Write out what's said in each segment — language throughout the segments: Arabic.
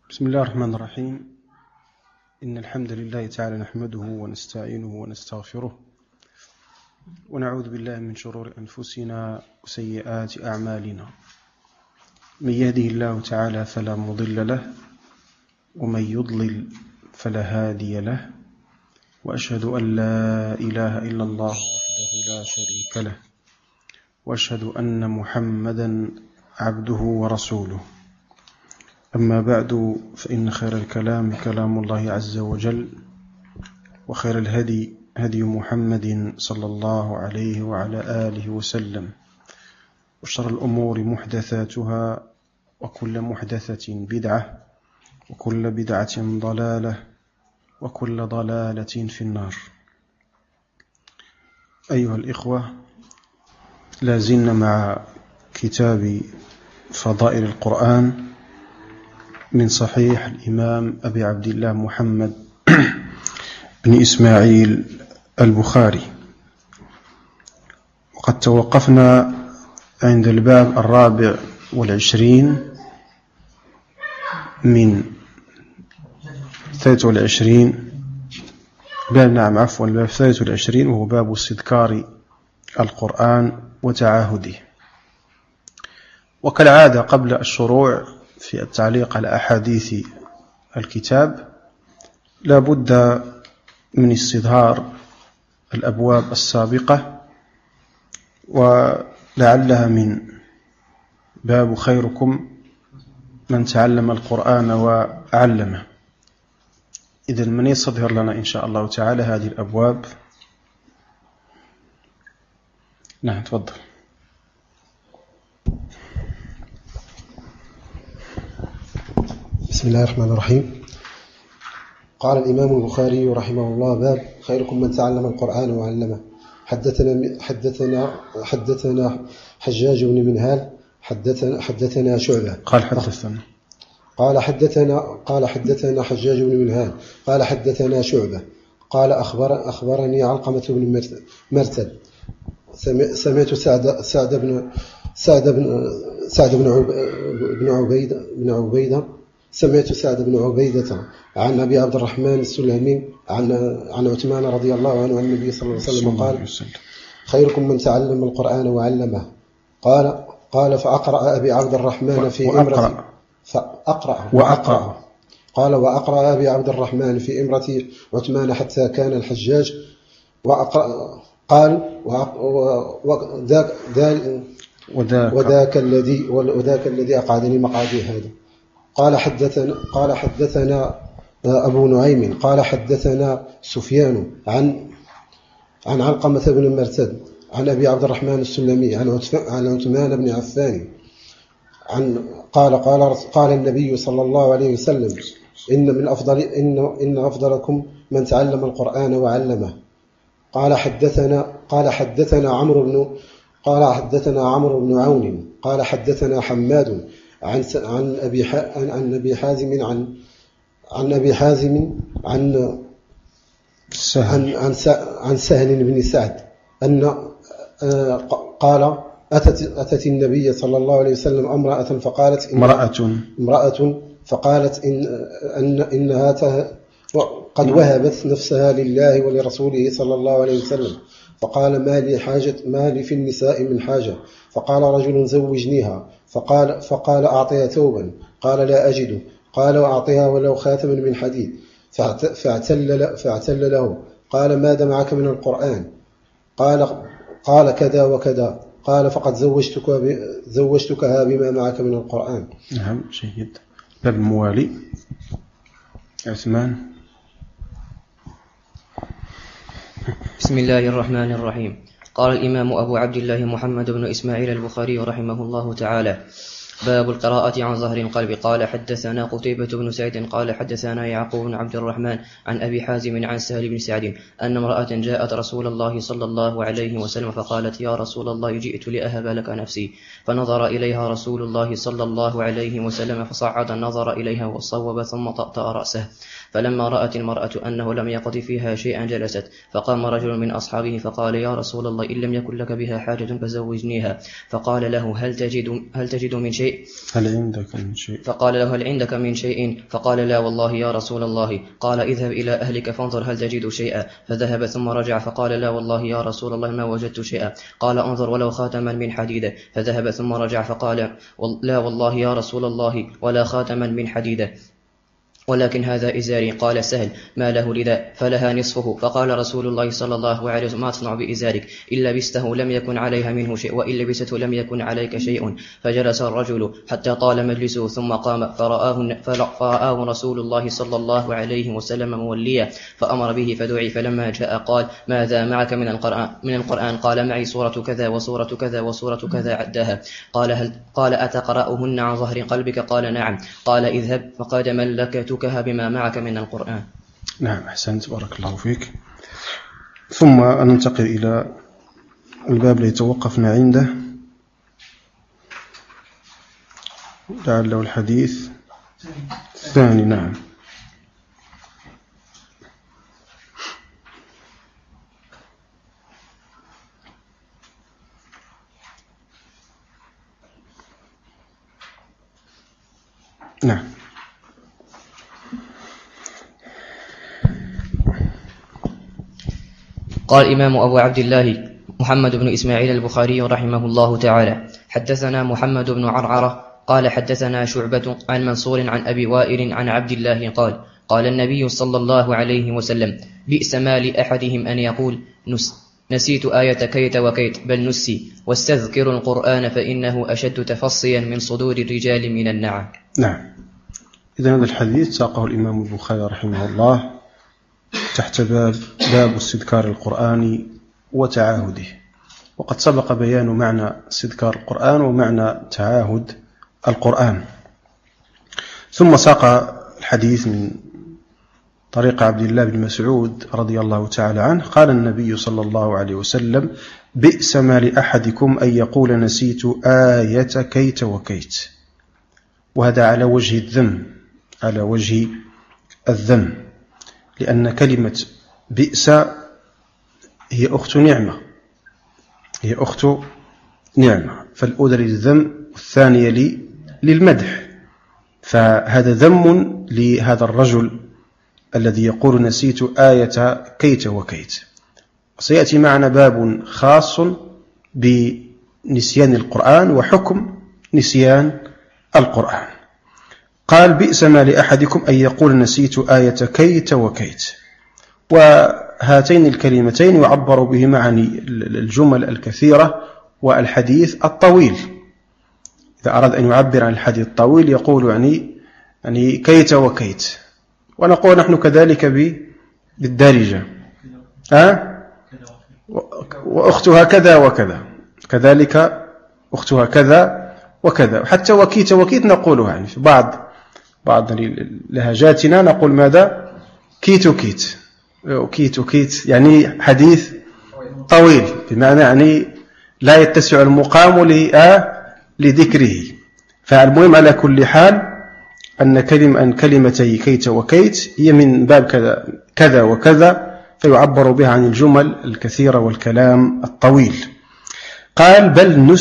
بسم الله الرحمن الرحيم. إن الحمد لله تعالى نحمده ونستعينه ونستغفره ونعوذ بالله من شرور أنفسنا وسيئات أعمالنا. من يهده الله تعالى فلا مضل له ومن يضلل فلا هادي له، وأشهد أن لا إله إلا الله وحده لا شريك له، وأشهد أن محمدا عبده ورسوله. أما بعد، فإن خير الكلام كلام الله عز وجل، وخير الهدي هدي محمد صلى الله عليه وعلى آله وسلم، وشر الأمور محدثاتها، وكل محدثة بدعة، وكل بدعة ضلالة، وكل ضلالة في النار. أيها الإخوة، لازلنا مع كتاب فضائل القرآن من صحيح الإمام أبي عبد الله محمد بن إسماعيل البخاري، وقد توقفنا عند الباب 24 من 23 الباب 23، وهو باب استذكار القرآن وتعاهده. وكالعادة قبل الشروع في التعليق على أحاديث الكتاب لا بد من استظهار الأبواب السابقة، ولعلها من باب خيركم من تعلم القرآن وعلمه. إذن من يستظهر لنا إن شاء الله تعالى هذه الأبواب؟ نعم، تفضل. بسم الله الرحمن الرحيم. قال الإمام البخاري رحمه الله: باب خيركم من تعلم القرآن وعلمه. حدثنا حجاج بن منهال حدثنا شعبة قال حدثنا حجاج بن منهال قال حدثنا شعبة قال أخبرني علقمة بن مرتد سمعت سعد بن عبيدة سمعت سعد بن عبيدة عن أبي عبد الرحمن السلمي عن عثمان رضي الله عنه عن النبي صلى الله عليه وسلم قال: خيركم من تعلم القرآن وعلمه. قال فأقرأ أبي عبد الرحمن في امرأة قال وأقرأ أبي عبد الرحمن في امرأة عثمان حتى كان الحجاج قال وذاك الذي أقعدني مقعدي هذا. قال حدثنا أبو نعيم قال حدثنا سفيان عن علقمة بن مرتد عن أبي عبد الرحمن السلمي عن عثمان بن عفان قال النبي صلى الله عليه وسلم: إن أفضلكم من تعلم القرآن وعلمه. قال حدثنا عمرو بن عون قال حدثنا حماد عن أبي حازم عن سهل بن سعد قال: أتت النبي صلى الله عليه وسلم امرأة فقالت إنها قد وهبت نفسها لله ولرسوله صلى الله عليه وسلم. فقال: ما لي في النساء من حاجة. فقال رجل: زوجنيها. فقال: أعطيها ثوبا. قال: لا أجد. قال: أعطيها ولو خاتما من حديد. فاعتل له. قال: ماذا معك من القرآن؟ قال: كذا وكذا. قال: فقد زوجتكها بما معك من القرآن. نعم، جيد. باب الموالي. عثمان. بسم الله الرحمن الرحيم. قال الإمام أبو عبد الله محمد بن إسماعيل البخاري رحمه الله تعالى: باب القراءة عن ظهر القلب. قال حدثنا قتيبة بن سعيد قال حدثنا يعقوب بن عبد الرحمن عن أبي حازم عن سهل بن سعد أن امرأة جاءت رسول الله صلى الله عليه وسلم فقالت: يا رسول الله، جئت لأهب لك نفسي. فنظر إليها رسول الله صلى الله عليه وسلم فصعد النظر إليها وصوب ثم طأطأ رأسه. فلما رأت المرأة أنه لم يقض فيها شيئا جلست. فقام رجل من أصحابه فقال: يا رسول الله، إن لم يكن لك بها حاجة فزوجنيها. فقال له: هل تجد من شيء شيء؟ هل عندك من شيء؟ فقال له: هل عندك من شيء؟ فقال: لا والله يا رسول الله. قال: اذهب إلى أهلك فانظر هل تجد شيئا. فذهب ثم رجع فقال: لا والله يا رسول الله ما وجدت شيئا. قال: انظر ولو خاتما من حديد. فذهب ثم رجع فقال: لا والله يا رسول الله ولا خاتما من حديد، ولكن هذا إزاري. قال سهل: ما له لذا؟ فلها نصفه. فقال رسول الله صلى الله عليه وسلم: ما تصنع بإزارك؟ إن لبسته لم يكن عليها منه شيء، وإن لبسته لم يكن عليك شيء. فجلس الرجل حتى طال مجلسه ثم قام فرآه رسول الله صلى الله عليه وسلم موليا، فأمر به فدعي. فلما جاء قال: ماذا معك من القرآن؟ قال: معي سورة كذا وسورة كذا وسورة كذا عدها. قال: أتقرأهن عن ظهر قلبك؟ قال: نعم. قال: اذهب فقد ملكتك بما معك من القرآن. نعم، أحسنت، بارك الله فيك. ثم ننتقل إلى الباب الذي توقفنا عنده، لعله الحديث الثاني. نعم. نعم. قال الإمام أبو عبد الله محمد بن إسماعيل البخاري رحمه الله تعالى: حدثنا محمد بن عرعرة قال حدثنا شعبة عن منصور عن أبي وائل عن عبد الله قال: قال النبي صلى الله عليه وسلم: بئس ما لأحدهم أن يقول نسيت آية كيت وكيت، بل نسي، واستذكر القرآن فإنه أشد تفصيا من صدور الرجال من النعم. نعم. إذن هذا الحديث ساقه الإمام البخاري رحمه الله تحت باب استذكار القرآن وتعاهده، وقد سبق بيان معنى استذكار القرآن ومعنى تعاهد القرآن. ثم ساق الحديث من طريق عبد الله بن مسعود رضي الله تعالى عنه قال النبي صلى الله عليه وسلم: بئس ما لأحدكم أن يقول نسيت آية كيت وكيت. وهذا على وجه الذم، على وجه الذم، لأن كلمة بئس هي أخت نعمة، هي أخت نعمة، فالأولى للذم والثانية للمدح. فهذا ذم لهذا الرجل الذي يقول نسيت آية كيت وكيت. سيأتي معنا باب خاص بنسيان القرآن وحكم نسيان القرآن. قال: بئس ما لأحدكم أن يقول نسيت آية كيت وكيت. وهاتين الكلمتين يعبر بهما عن الجمل الكثيرة والحديث الطويل. إذا أراد أن يعبر عن الحديث الطويل يقول يعني كيت وكيت، ونقول نحن كذلك بالدارجة وأختها كذا وكذا، كذلك أختها كذا وكذا، حتى وكيت وكيت نقولها. يعني في بعض لهجاتنا نقول ماذا؟ كيت وكيت، وكيت وكيت، يعني حديث طويل، بمعنى يعني لا يتسع المقام لذكره. فالمهم على كل حال أن كلمتي كيت وكيت هي من باب كذا وكذا، فيعبر بها عن الجمل الكثيرة والكلام الطويل. قال: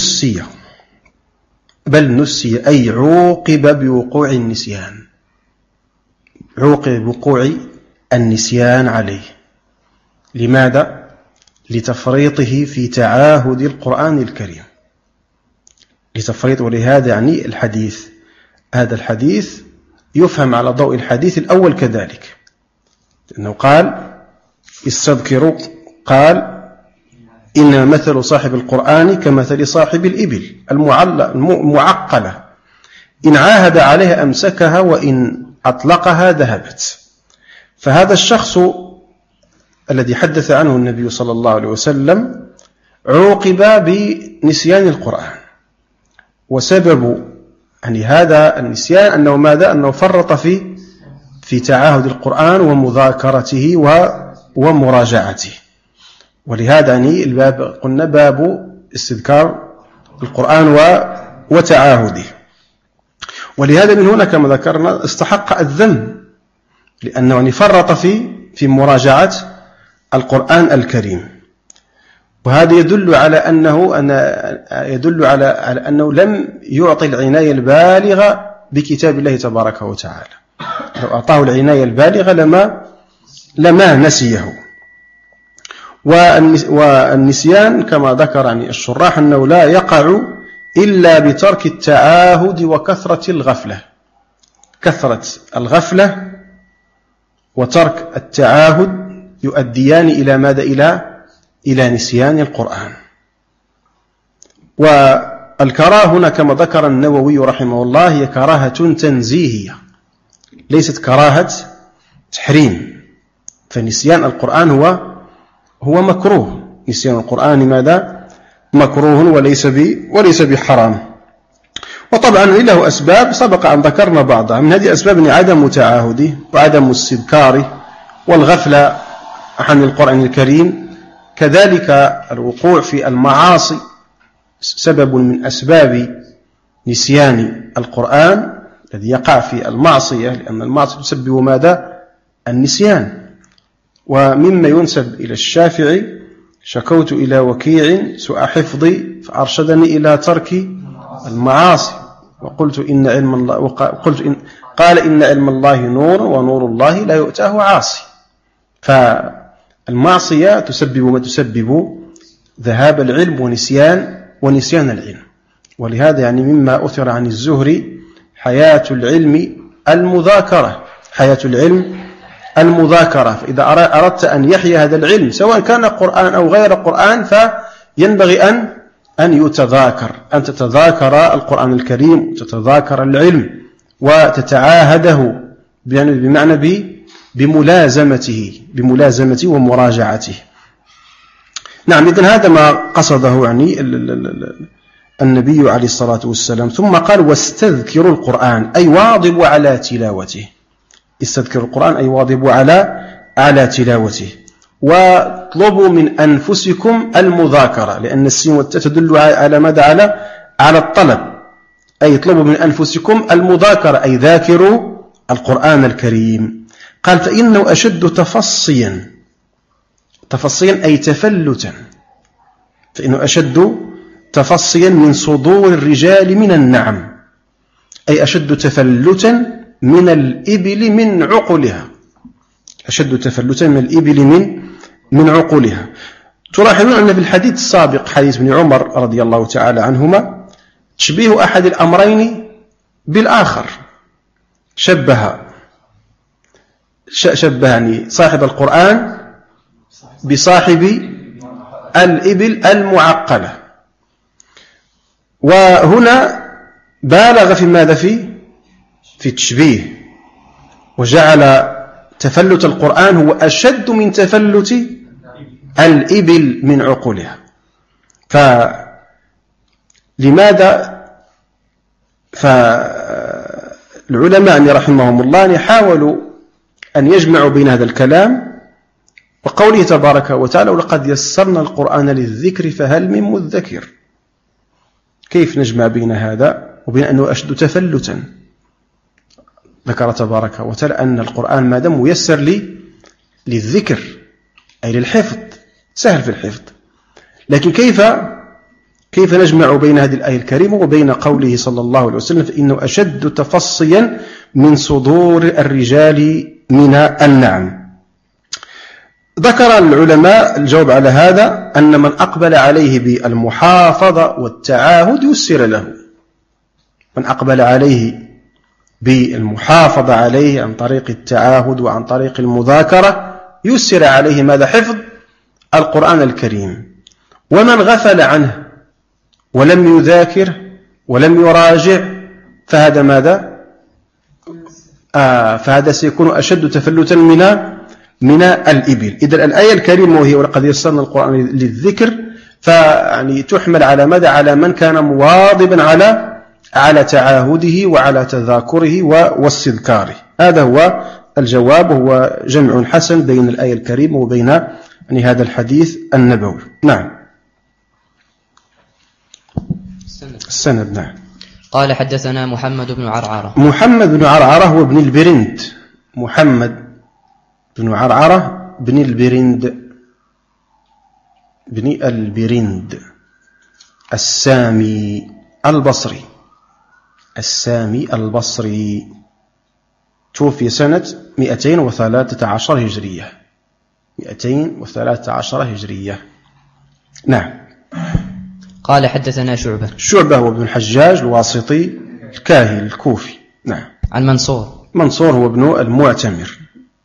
بل نسي أي عوقب بوقوع النسيان، عوقب بوقوع النسيان عليه. لماذا؟ لتفريطه في تعاهد القرآن الكريم، لتفريط. ولهذا يعني هذا الحديث يفهم على ضوء الحديث الأول كذلك، لأنه قال استذكروا، قال: إن مثل صاحب القرآن كمثل صاحب الإبل المعقلة، إن عاهد عليها أمسكها وإن أطلقها ذهبت. فهذا الشخص الذي حدث عنه النبي صلى الله عليه وسلم عوقب بنسيان القرآن، وسبب يعني هذا النسيان أنه ماذا؟ أنه فرط في تعاهد القرآن ومذاكرته ومراجعته. ولهذا يعني الباب قلنا باب استذكار القرآن وتعاهده. ولهذا من هنا كما ذكرنا استحق الذم، لأنه فرط في مراجعة القرآن الكريم. وهذا يدل على أنه لم يعطي العناية البالغة بكتاب الله تبارك وتعالى. لو أعطاه العناية البالغة لما نسيه. والنسيان كما ذكر الشراح أنه لا يقع إلا بترك التعاهد وكثرة الغفلة. كثرة الغفلة وترك التعاهد يؤديان إلى ماذا؟ إلى نسيان القرآن. والكراهة هنا كما ذكر النووي رحمه الله هي كراهة تنزيهية، ليست كراهة تحريم. فنسيان القرآن هو مكروه. نسيان القرآن ماذا؟ مكروه وليس بحرام. وطبعا له أسباب سبق أن ذكرنا بعضها. من هذه الأسباب عدم تعاهده وعدم استذكاره والغفلة عن القرآن الكريم. كذلك الوقوع في المعاصي سبب من أسباب نسيان القرآن، الذي يقع في المعصية، لأن المعصية تسبب ماذا؟ النسيان. ومما ينسب إلى الشافعي: شكوت إلى وكيع سوء حفظي فأرشدني إلى ترك المعاصي وقلت إن علم الله قال إن علم الله نور ونور الله لا يؤتاه عاصي. فالمعصية تسبب ذهاب العلم ونسيان العلم. ولهذا مما أثر عن الزهري حياة العلم المذاكرة. فإذا أردت أن يحيى هذا العلم سواء كان قرآن أو غير قرآن فينبغي أن يتذاكر، أن تتذاكر القرآن الكريم وتتذاكر العلم وتتعاهده، بمعنى بملازمته ومراجعته. نعم، إذن هذا ما قصده النبي عليه الصلاة والسلام. ثم قال: واستذكروا القرآن أي واظبوا على تلاوته. استذكروا القرآن أي واظبوا على تلاوته. واطلبوا من أنفسكم المذاكرة، لأن السين والتاء تدل على ماذا؟ على الطلب. أي اطلبوا من أنفسكم المذاكرة أي ذاكروا القرآن الكريم. قال: فإنه أشد تفصيا أي تفلتا. فإنه أشد تفصيا من صدور الرجال من النعم، أي أشد تفلتا من الإبل من عقلها. أشد تفلتا من الإبل من عقلها. تلاحظون أن في الحديث السابق حديث ابن عمر رضي الله تعالى عنهما تشبيه أحد الأمرين بالآخر. شبه صاحب القرآن بصاحب الإبل المعقلة. وهنا بالغ في ماذا؟ في التشبيه، وجعل تفلت القرآن هو أشد من تفلت الإبل من عقولها. فلماذا؟ فالعلماء رحمهم الله حاولوا أن يجمعوا بين هذا الكلام وقوله تبارك وتعالى: ولقد يسرنا القرآن للذكر فهل من مدكر. كيف نجمع بين هذا وبين أنه أشد تفلتا؟ ذكر تبارك وتعالى أن القرآن ما دام ميسر للذكر أي للحفظ، سهل في الحفظ. لكن كيف نجمع بين هذه الآية الكريمة وبين قوله صلى الله عليه وسلم: فإنه أشد تفصيا من صدور الرجال من النعم؟ ذكر العلماء الجواب على هذا أن من أقبل عليه بالمحافظة والتعاهد يسر له. من أقبل عليه بالمحافظة عليه عن طريق التعاهد وعن طريق المذاكرة يسر عليه ماذا؟ حفظ القرآن الكريم. ومن غفل عنه ولم يذاكر ولم يراجع فهذا ماذا؟ فهذا سيكون أشد تفلتا من الإبل. إذن الآية الكريمة وهي ولقد يسرنا القرآن للذكر تحمل على ماذا؟ على من كان مواظبا على تعاهده وعلى تذاكره واستذكاره. هذا هو الجواب، وهو جمع حسن بين الآية الكريمة وبين هذا الحديث النبوي. نعم. السند. نعم. قال: حدثنا محمد بن عرعرة. محمد بن عرعرة هو ابن البرند. محمد بن عرعرة بن البرند. بن البرند السامي البصري. السامي البصري توفي سنة 213 هجرية. 213 هجرية. نعم. قال حدثنا شعبة هو ابن الحجاج الواسطي الكاهل الكوفي. نعم. عن منصور هو ابن المعتمر.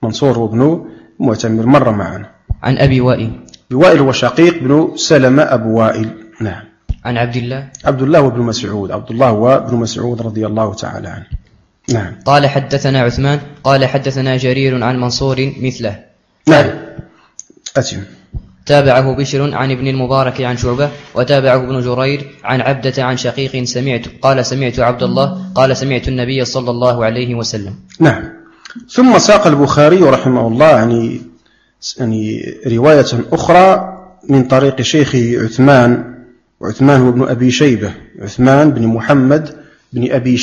مر معنا. عن أبي وائل هو شقيق بن سلمة أبو وائل. نعم. عن عبد الله وابن مسعود رضي الله تعالى عنه. نعم. قال حدثنا عثمان قال حدثنا جرير عن منصور مثله. نعم. أتم. تابعه بشر عن ابن المبارك عن شعبة، وتابعه ابن جرير عن عبدة عن شقيق سمعت عبد الله قال سمعت النبي صلى الله عليه وسلم. نعم. ثم ساق البخاري رحمه الله يعني رواية أخرى من طريق شيخه وعثمان هو ابن أبي شيبة، عثمان بن محمد بن أبي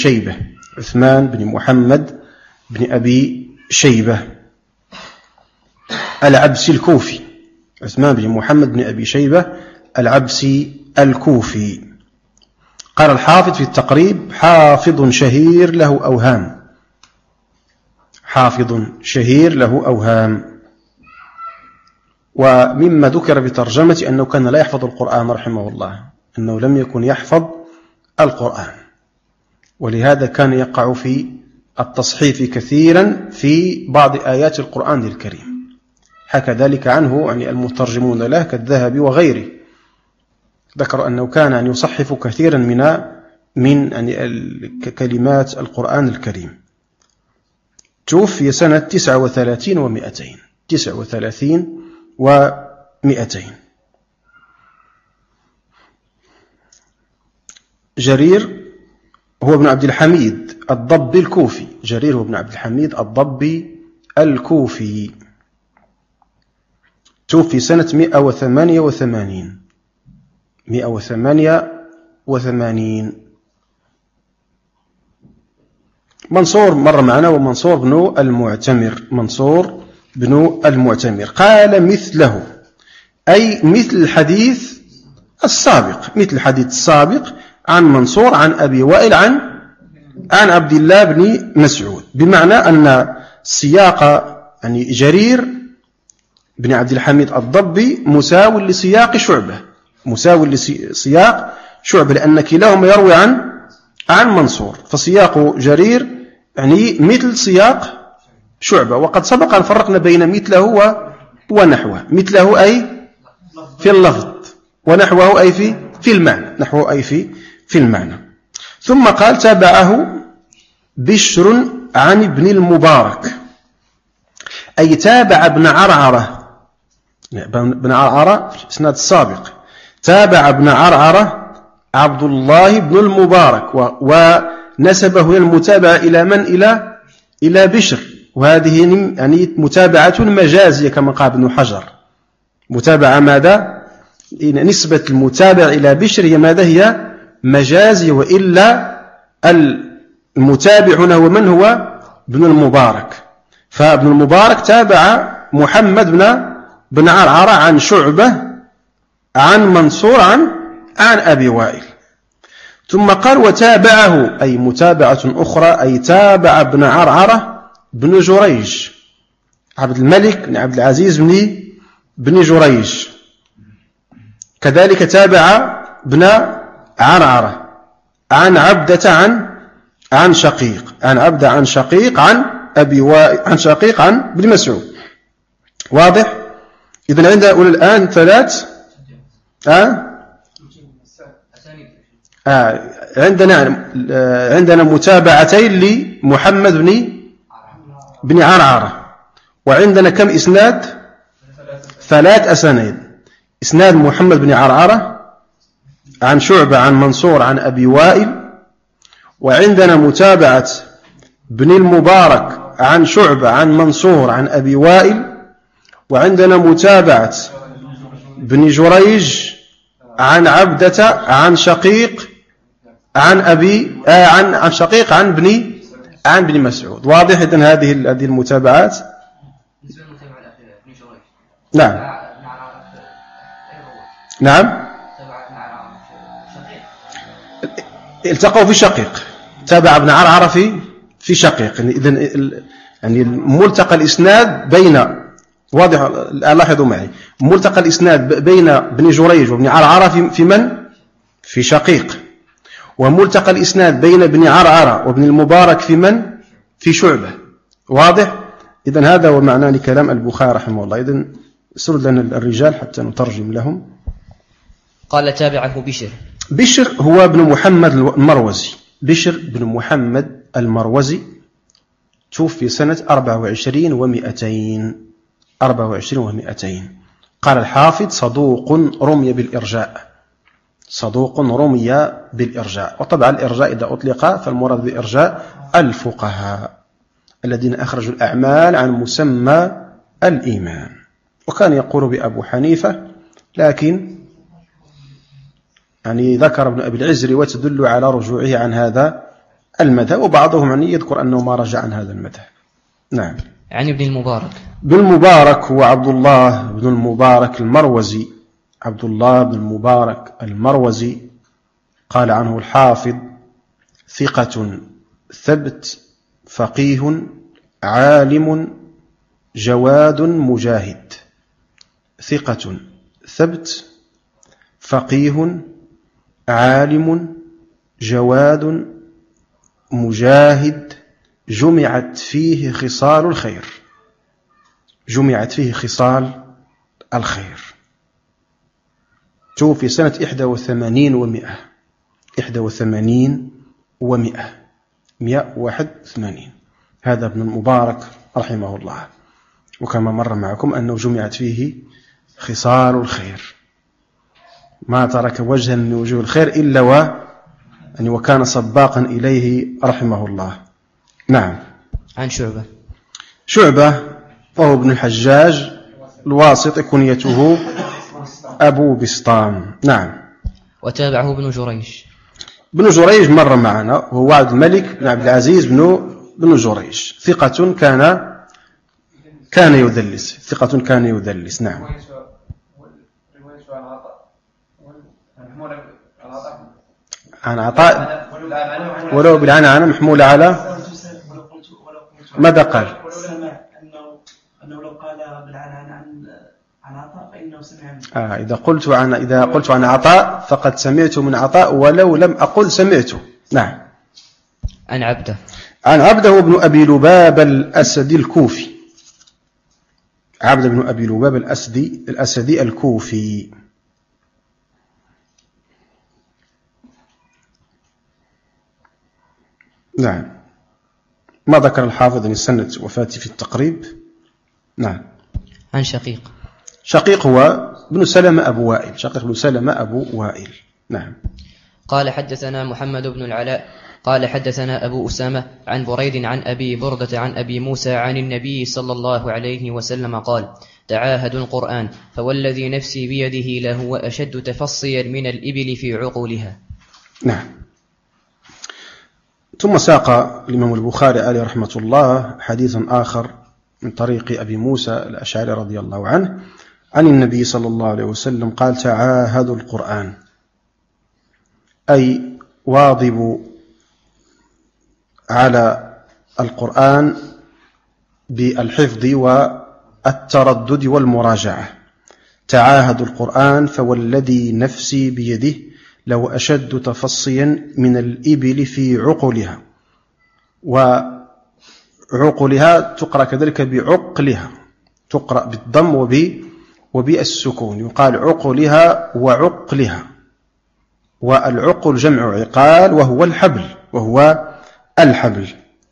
شيبة العبسي الكوفي. عثمان بن محمد بن أبي شيبة العبسي الكوفي. قال الحافظ في التقريب: حافظ شهير له أوهام. ومما ذكر بترجمة أنه كان لا يحفظ القرآن رحمه الله، أنه لم يكن يحفظ القرآن، ولهذا كان يقع في التصحيف كثيرا في بعض آيات القرآن الكريم. حكى ذلك عنه يعني المترجمون له كالذهبي وغيره، ذكر أنه كان يصحف كثيرا من يعني كلمات القرآن الكريم. توفي سنة 39 و200. جرير هو ابن عبد الحميد الضبي الكوفي. توفي سنة 188. منصور مر معنا، ومنصور بن المعتمر قال مثله، أي مثل الحديث السابق عن منصور عن أبي وائل عن عبد الله بن مسعود، بمعنى أن سياق يعني جرير بن عبد الحميد الضبي مساو لسياق شعبة، لأن كلاهما يروي عن منصور، فسياق جرير يعني مثل سياق شعبة. وقد سبق أن فرقنا بين مثله ونحوه. مثله أي في اللفظ، ونحوه أي في المعنى. ثم قال: تابعه بشر عن ابن المبارك، أي تابع ابن عرعرة في الإسناد السابق. تابع ابن عرعرة عبد الله بن المبارك، ونسبه هنا المتابعة إلى من؟ إلى بشر، وهذه يعني متابعة مجازية كما قال ابن حجر. متابعة ماذا؟ نسبة المتابع إلى بشر هي ماذا؟ هي مجازية، وإلا المتابع هنا هو من؟ هو ابن المبارك. فابن المبارك تابع محمد بن عرعرة عن شعبة عن منصور عن أبي وائل. ثم قال: وتابعه، أي متابعة أخرى، أي تابع ابن عرعرة بن جريج، عبد الملك بن عبد العزيز بن جريج، كذلك تابع ابن عرعرة عن عبدة عن شقيق، عن أبي وائل عن شقيق عن ابن مسعود. واضح؟ إذن عندنا الآن 3 عندنا متابعتين لمحمد بن عرعرة، وعندنا كم إسناد؟ 3 أسانيد. إسناد محمد بن عرعرة عن شعبة عن منصور عن أبي وائل، وعندنا متابعة بن المبارك عن شعبة عن منصور عن أبي وائل، وعندنا متابعة بن جريج عن عبدة عن شقيق عن شقيق عن بن مسعود. واضح؟ إذن هذه المتابعات. نعم. نعم، التقوا في شقيق، تابع ابن عرعرة في شقيق. يعني ملتقى الإسناد بين، واضح الآن لاحظوا معي، ملتقى الإسناد بين ابن جريج وابن عرعرة في من؟ في شقيق. وملتقى الإسناد بين ابن عرعرة وابن المبارك في من؟ في شعبة. واضح؟ إذن هذا هو معنى لكلام البخاري رحمه الله. إذن سرد لنا الرجال حتى نترجم لهم. قال تابعه بشر. بشر هو ابن محمد المروزي. بشر بن محمد المروزي توفي سنة 24 و200. قال الحافظ صدوق رمي بالإرجاء. صدوق رمي بالإرجاء. وطبعا الإرجاء إذا أطلق فالمراد بالإرجاء الفقهاء الذين أخرجوا الأعمال عن مسمى الإيمان. وكان يقول بأبو حنيفة، لكن يعني ذكر ابن أبي العز وتدل على رجوعه عن هذا المذهب، وبعضهم يعني يذكر أنه ما رجع عن هذا المذهب. نعم. عن ابن المبارك. ابن المبارك هو عبد الله بن المبارك المروزي. عبد الله بن المبارك المروزي قال عنه الحافظ ثقة ثبت فقيه عالم جواد مجاهد. ثقة ثبت فقيه عالم جواد مجاهد جمعت فيه خصال الخير. جمعت فيه خصال الخير. توفي سنة 81 و100. 181. هذا ابن المبارك رحمه الله. وكما مر معكم أنه جمعت فيه خصال الخير، ما ترك وجها من وجوه الخير إلا وكان سباقا إليه رحمه الله. نعم. عن شعبة. شعبة وهو ابن الحجاج الواسط، كنيته أبو بسطام. نعم. وتابعه ابن جريج. ابن جريج مر معنا، وهو عبد الملك بن عبد العزيز بن جريج. ثقة كان يدلس. نعم. عن عطاء ولو بالعنعنة محمولة على ماذا قال؟ أنه لو قال بالعنعنة عن عطاء فإنه سمع منه. إذا قلت عن عطاء فقد سمعت من عطاء ولو لم أقل سمعته. نعم. عن عبده بن أبي لباب الأسدي الكوفي. عبد بن أبي لباب الأسدي الكوفي. نعم. ما ذكر الحافظ من سنة وفاته في التقريب. نعم. عن شقيق. شقيق هو بن سلمة أبو وائل. نعم. قال حدثنا محمد بن العلاء قال حدثنا أبو أسامة عن بريد عن أبي بردة عن أبي موسى عن النبي صلى الله عليه وسلم قال: تعاهدوا القرآن فوالذي نفسي بيده لهو أشد تفصيا من الإبل في عقولها. نعم. ثم ساق الإمام البخاري عليه رحمة الله حديثا آخر من طريق أبي موسى الأشعري رضي الله عنه عن النبي صلى الله عليه وسلم قال: تعاهدوا القرآن، أي واظبوا على القرآن بالحفظ والتردد والمراجعة. تعاهدوا القرآن فوالذي نفسي بيده لو أشد تفصيا من الإبل في عقلها. وعقلها تقرأ كذلك بعقلها، تقرأ بالضم وبالسكون، يقال عقلها وعقلها. والعقل جمع عقال وهو الحبل.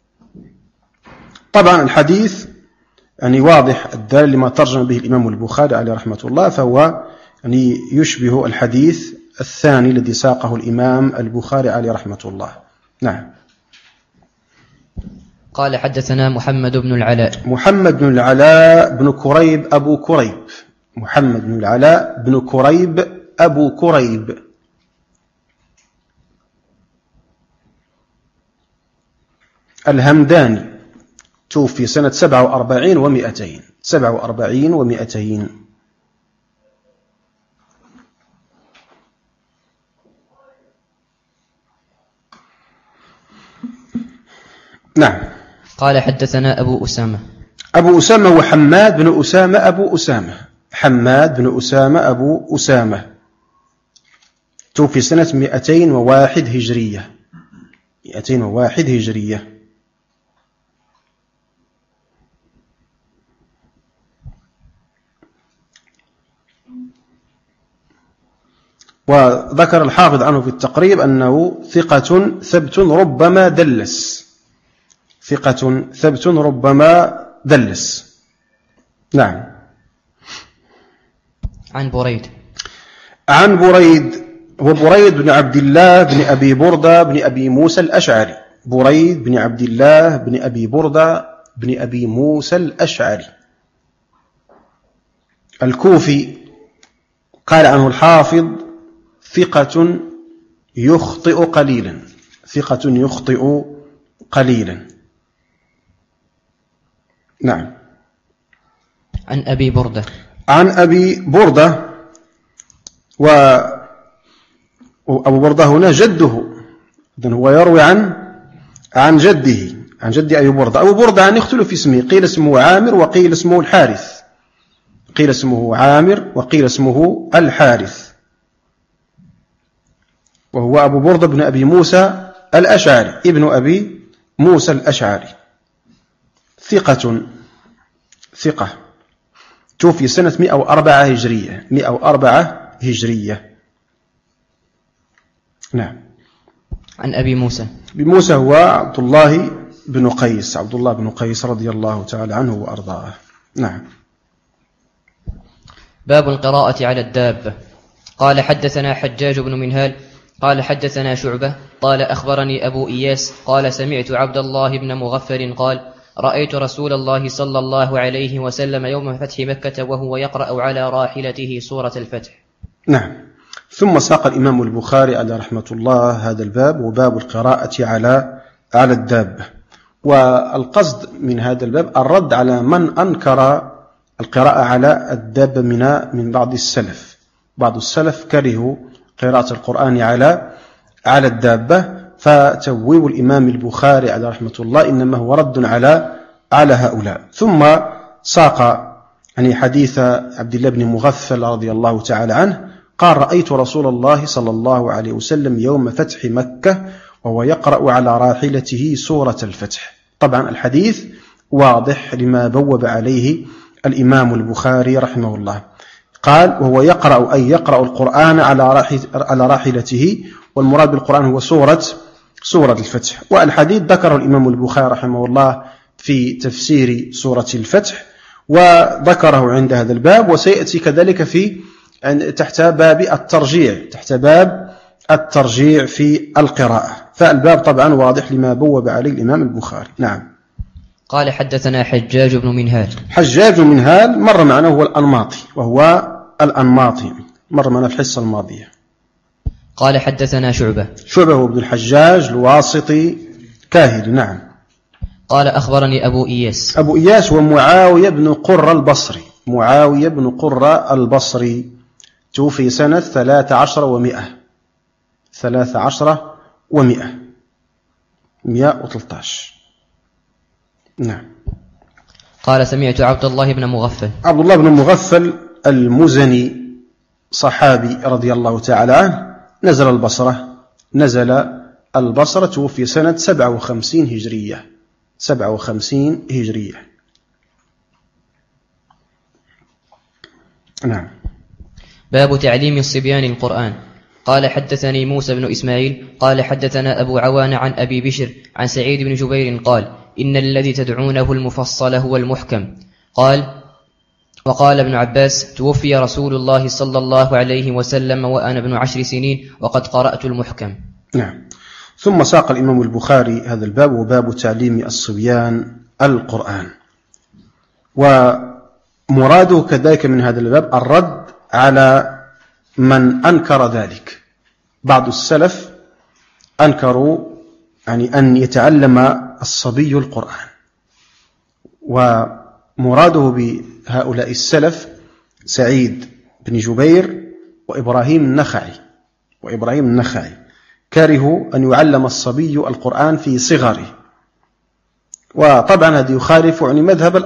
طبعا الحديث يعني واضح الدال لما ترجم به الإمام البخاري عليه رحمة الله، فهو يعني يشبه الحديث الثاني الذي ساقه الإمام البخاري عليه رحمة الله. نعم. قال حدثنا محمد بن العلاء بن كريب أبو كريب. محمد بن العلاء بن كريب أبو كريب الهمداني، توفي سنة 47 و200. نعم. قال حدثنا أبو أسامة. أبو أسامة هو حماد بن أسامة أبو أسامة، حماد بن أسامة أبو أسامة، توفي سنة 201 هجرية، 201 هجرية. وذكر الحافظ عنه في التقريب أنه ثقة ثبت ربما دلس، ثقة ثبت ربما دلس. نعم. عن بريد. عن بريد، هو بريد بن عبد الله بن أبي بردة بن أبي موسى الأشعري، بريد بن عبد الله بن أبي بردة بن أبي موسى الأشعري الكوفي. قال عنه الحافظ ثقة يخطئ قليلا، ثقة يخطئ قليلا. نعم. عن أبي بردة. عن أبي بردة، وأبو بردة هنا جده، إذن هو يروي عن جده، عن جد أبي بردة. أبو بردة عن يختلف في اسمه، قيل اسمه عامر وقيل اسمه الحارث، قيل اسمه عامر وقيل اسمه الحارث، وهو أبو بردة بن أبي موسى الأشعري ابن أبي موسى الأشعري، ثقة، توفي سنة 104 هجرية، 104 هجرية. نعم. عن أبي موسى. أبي موسى هو عبد الله بن قيس، عبد الله بن قيس رضي الله تعالى عنه وأرضاه. نعم. باب القراءة على الدابة. قال حدثنا حجاج بن منهال قال حدثنا شعبة قال أخبرني أبو إياس قال سمعت عبد الله بن مغفل قال رأيت رسول الله صلى الله عليه وسلم يوم فتح مكة وهو يقرأ على راحلته سورة الفتح. نعم. ثم ساق الإمام البخاري على رحمة الله هذا الباب، وباب القراءة على الدابة. والقصد من هذا الباب الرد على من أنكر القراءة على الدابة من بعض السلف. بعض السلف كرهوا قراءة القرآن على الدابة، فتبويب الإمام البخاري على رحمة الله إنما هو رد على هؤلاء. ثم ساق يعني حديث عبد الله بن مغفل رضي الله تعالى عنه قال رأيت رسول الله صلى الله عليه وسلم يوم فتح مكة وهو يقرأ على راحلته سورة الفتح. طبعا الحديث واضح لما بوب عليه الإمام البخاري رحمه الله. قال وهو يقرأ، أي يقرأ القرآن على راحلته، والمراد بالقرآن هو سورة الفتح. والحديث ذكره الإمام البخاري رحمه الله في تفسير سورة الفتح، وذكره عند هذا الباب، وسيأتي كذلك في تحت باب الترجيع في القراءة. فالباب طبعا واضح لما بوب عليه الإمام البخاري. نعم. قال حدثنا حجاج بن منهال. حجاج بن منهال مر معنا هو الأنماطي مر معنا في الحصة الماضية. قال حدثنا شعبة هو ابن الحجاج الواسطي كاهلي. نعم. قال أخبرني أبو إياس. أبو إياس هو معاوية بن قرة البصري، معاوية بن قرة البصري، توفي سنة 113. نعم. قال سمعت عبد الله بن مغفل. عبد الله بن مغفل المزني صحابي رضي الله تعالى عنه، نزل البصرة، توفي سنة 57 هجرية. نعم. باب تعليم الصبيان القرآن. قال حدثني موسى بن إسماعيل قال حدثنا أبو عوان عن أبي بشر عن سعيد بن جبير قال إن الذي تدعونه المفصل هو المحكم. وقال ابن عباس توفي رسول الله صلى الله عليه وسلم وأنا ابن 10 سنين وقد قرأت المحكم. نعم. ثم ساق الإمام البخاري هذا الباب، وباب تعليم الصبيان القرآن. ومراده كذلك من هذا الباب الرد على من أنكر ذلك. بعض السلف أنكروا يعني أن يتعلم الصبي القرآن، ومراده بهؤلاء السلف سعيد بن جبير وإبراهيم النخعي كرهوا أن يعلم الصبي القرآن في صغره، وطبعا هذا يخالف يعني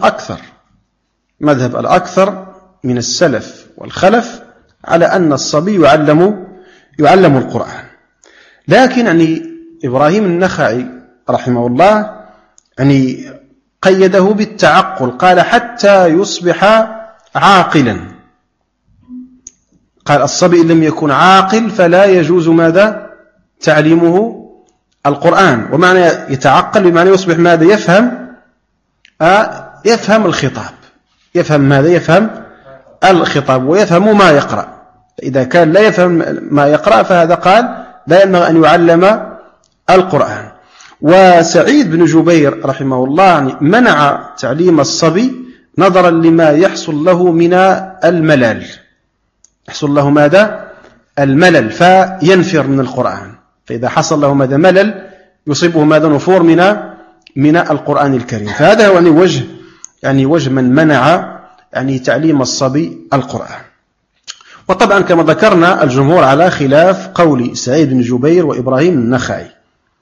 مذهب الأكثر من السلف والخلف على أن الصبي يعلم القرآن. لكن يعني إبراهيم النخعي رحمه الله يعني قيده بالتعقل، قال حتى يصبح عاقلا. قال الصبي إن لم يكن عاقل فلا يجوز ماذا؟ تعليمه القرآن. ومعنى يتعقل بمعنى يصبح ماذا؟ يفهم الخطاب. يفهم ماذا؟ يفهم الخطاب ويفهم ما يقرأ. إذا كان لا يفهم ما يقرأ فهذا قال لا ينبغي أن يعلم القرآن. وسعيد بن جبير رحمه الله منع تعليم الصبي نظرا لما يحصل له من الملل. يحصل له ماذا؟ الملل فينفر من القرآن. فإذا حصل له ماذا؟ ملل يصيبه ماذا؟ نفور من القرآن الكريم. فهذا هو وجه من منع تعليم الصبي القرآن. وطبعا كما ذكرنا الجمهور على خلاف قول سعيد بن جبير وإبراهيم النخعي.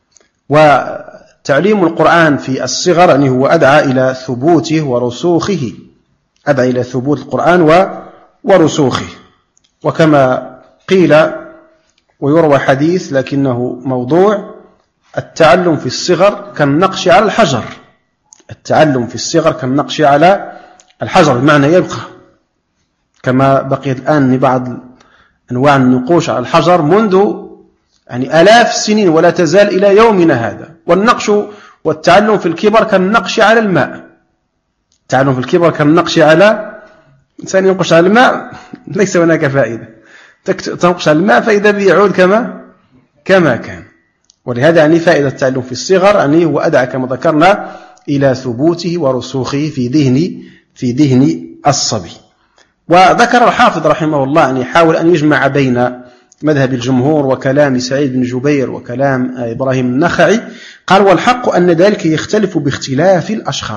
وتعليم القرآن في الصغر هو أدعى إلى ثبوته ورسوخه، أدعى إلى ثبوت القرآن ورسوخه. وكما قيل ويروى حديث لكنه موضوع: التعلم في الصغر كالنقش على الحجر. التعلم في الصغر كالنقش على الحجر، بمعنى يبقى كما بقيت الآن بعض أنواع النقوش على الحجر منذ آلاف السنين ولا تزال إلى يومنا هذا. والنقش والتعلم في الكبر كالنقش على الماء. التعلم في الكبر كالنقش على إنسان ينقش على الماء ليس هناك فائدة. تنقش على الماء فإذا به يعود كما كان. ولهذا فائدة التعلم في الصغر هو أدعى كما ذكرنا إلى ثبوته ورسوخه في ذهن الصبي. وذكر الحافظ رحمه الله حاول أن يجمع بين مذهب الجمهور وكلام سعيد بن جبير وكلام إبراهيم النخعي. قال: والحق أن ذلك يختلف باختلاف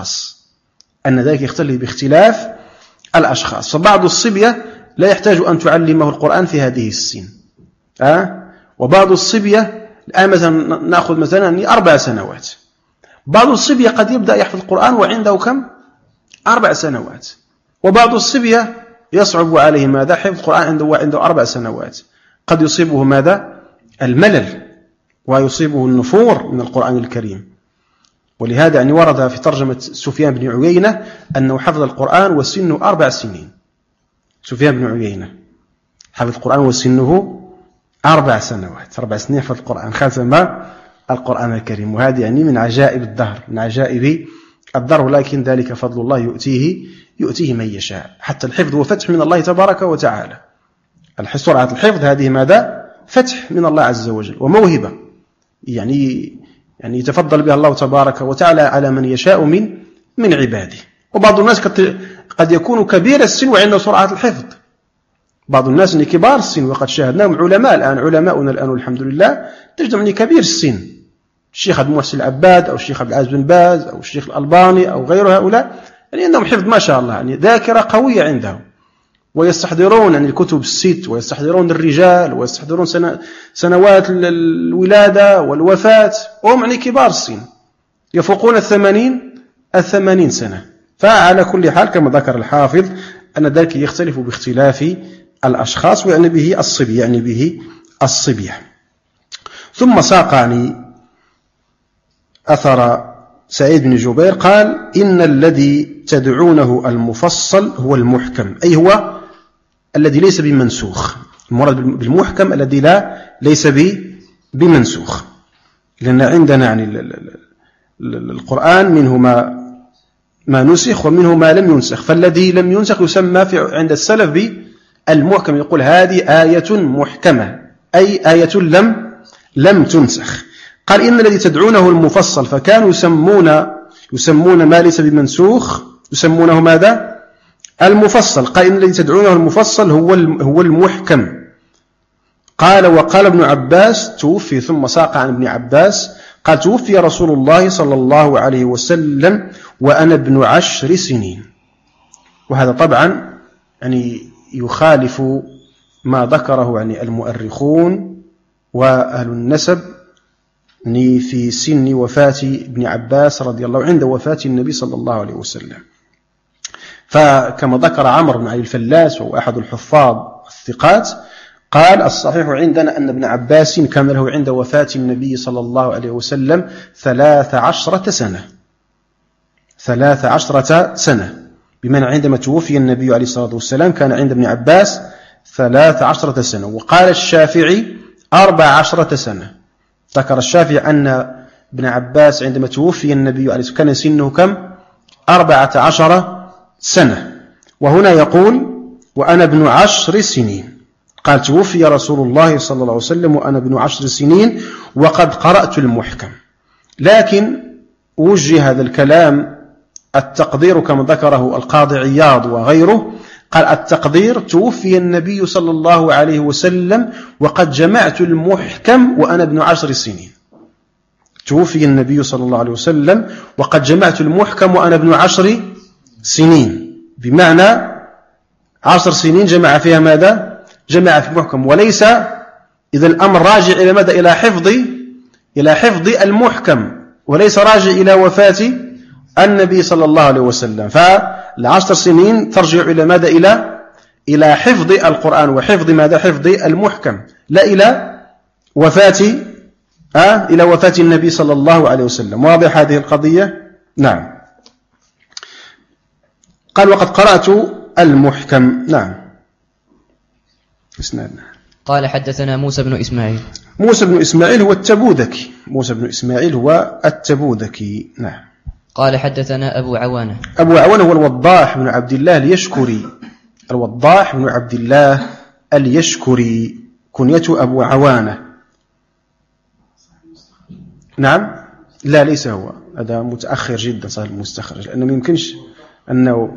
الأشخاص. فبعض الصبية لا يحتاج أن تعلمه القرآن في هذه السن، وبعض الصبية الآن مثلا نأخذ مثلا 4 سنوات. بعض الصبية قد يبدأ يحفظ القرآن وعنده 4 سنوات. وبعض الصبية يصعب عليه ماذا؟ حفظ القرآن عنده 4 سنوات. قد يصيبه ماذا؟ الملل ويصيبه النفور من القرآن الكريم. ولهذا ورد في ترجمة سفيان بن عيينة أنه حفظ القرآن وسنه 4 سنين. سفيان بن عيينة حفظ القرآن وسنه 4 سنوات، 4 سنين حفظ القرآن، ختم القرآن الكريم. وهذه من عجائب الدهر، من عجائب الدهر. ولكن ذلك فضل الله يؤتيه من يشاء. حتى الحفظ هو فتح من الله تبارك وتعالى. سرعة الحفظ هذه ماذا؟ فتح من الله عز وجل وموهبة يتفضل بها الله تبارك وتعالى على من يشاء من عباده. وبعض الناس قد يكون كبير السن وعنده سرعة الحفظ. بعض الناس كبار السن وقد شاهدناهم علماء الآن، علماؤنا الآن والحمد لله تجد كبير السن، الشيخ عبد المحسن العباد أو الشيخ عبد العزيز بن باز أو الشيخ الألباني أو غير هؤلاء، عندهم حفظ ما شاء الله، ذاكرة قوية عندهم، ويستحضرون الكتب الست، ويستحضرون الرجال، ويستحضرون سنوات الولادة والوفاة، وهم كبار السن يفوقون 80 سنة. فعلى كل حال كما ذكر الحافظ أن ذلك يختلف باختلاف الأشخاص، ويعني به الصبية. ثم ساق أثر سعيد بن جبير قال: إن الذي تدعونه المفصل هو المحكم، أي هو الذي ليس بمنسوخ. المراد بالمحكم الذي ليس بمنسوخ، لأن عندنا القرآن منه ما نسخ ومنه ما لم ينسخ. فالذي لم ينسخ يسمى عند السلف بالمحكم، يقول هذه آية محكمة، أي آية لم تنسخ. قال: إن الذي تدعونه المفصل، فكانوا يسمون ما ليس بمنسوخ يسمونه ماذا؟ المفصل. قال: إن الذي تدعونه المفصل هو المحكم. قال: وقال ابن عباس توفي. ثم ساق عن ابن عباس قال: توفي رسول الله صلى الله عليه وسلم وأنا ابن 10 سنين. وهذا طبعا يخالف ما ذكره المؤرخون وأهل النسب في سن وفاة ابن عباس رضي الله عند وفاة النبي صلى الله عليه وسلم. فكما ذكر عمرو بن علي الفلاس وهو أحد الحفاظ الثقات قال الصحيح عندنا أن ابن عباس كان له عند وفاة النبي صلى الله عليه وسلم 13 سنة 13 سنة، بمعنى عندما توفي النبي عليه الصلاة والسلام كان عند ابن عباس 13 سنة. وقال الشافعي 14 سنة، ذكر الشافعي أن ابن عباس عندما توفي النبي عليه الصلاة والسلام كان سنه كم؟ 14 سنة. وهنا يقول وأنا ابن 10 سنين، قال توفي رسول الله صلى الله عليه وسلم وأنا ابن 10 سنين وقد قرأت المحكم. لكن وجه هذا الكلام التقدير كما ذكره القاضي عياض وغيره، قال التقدير توفي النبي صلى الله عليه وسلم وقد جمعت المحكم وأنا ابن 10 سنين. توفي النبي صلى الله عليه وسلم وقد جمعت المحكم وأنا ابن 10 سنين، بمعنى 10 سنين جمع فيها ماذا؟ جمع في المحكم، وليس إذا الأمر راجع إلى ماذا؟ إلى حفظ المحكم، وليس راجع إلى وفاة النبي صلى الله عليه وسلم. فال10 سنين ترجع إلى ماذا؟ إلى حفظ القرآن وحفظ ماذا؟ حفظ المحكم، لا إلى وفاة النبي صلى الله عليه وسلم. واضح هذه القضية؟ نعم. قال وقد قرأت المحكم. نعم. اسنادنا. قال حدثنا موسى بن إسماعيل. موسى بن إسماعيل هو التبوذكي. موسى بن إسماعيل هو التبوذكي. نعم. قال حدثنا أبو عوانة. أبو عوانة هو الوضاح بن عبد الله اليشكري. الوضاح بن عبد الله اليشكري كنيته أبو عوانة. نعم. لا ليس هو، هذا متأخر جدا صار المستخرج، لأنه ما يمكنش أنه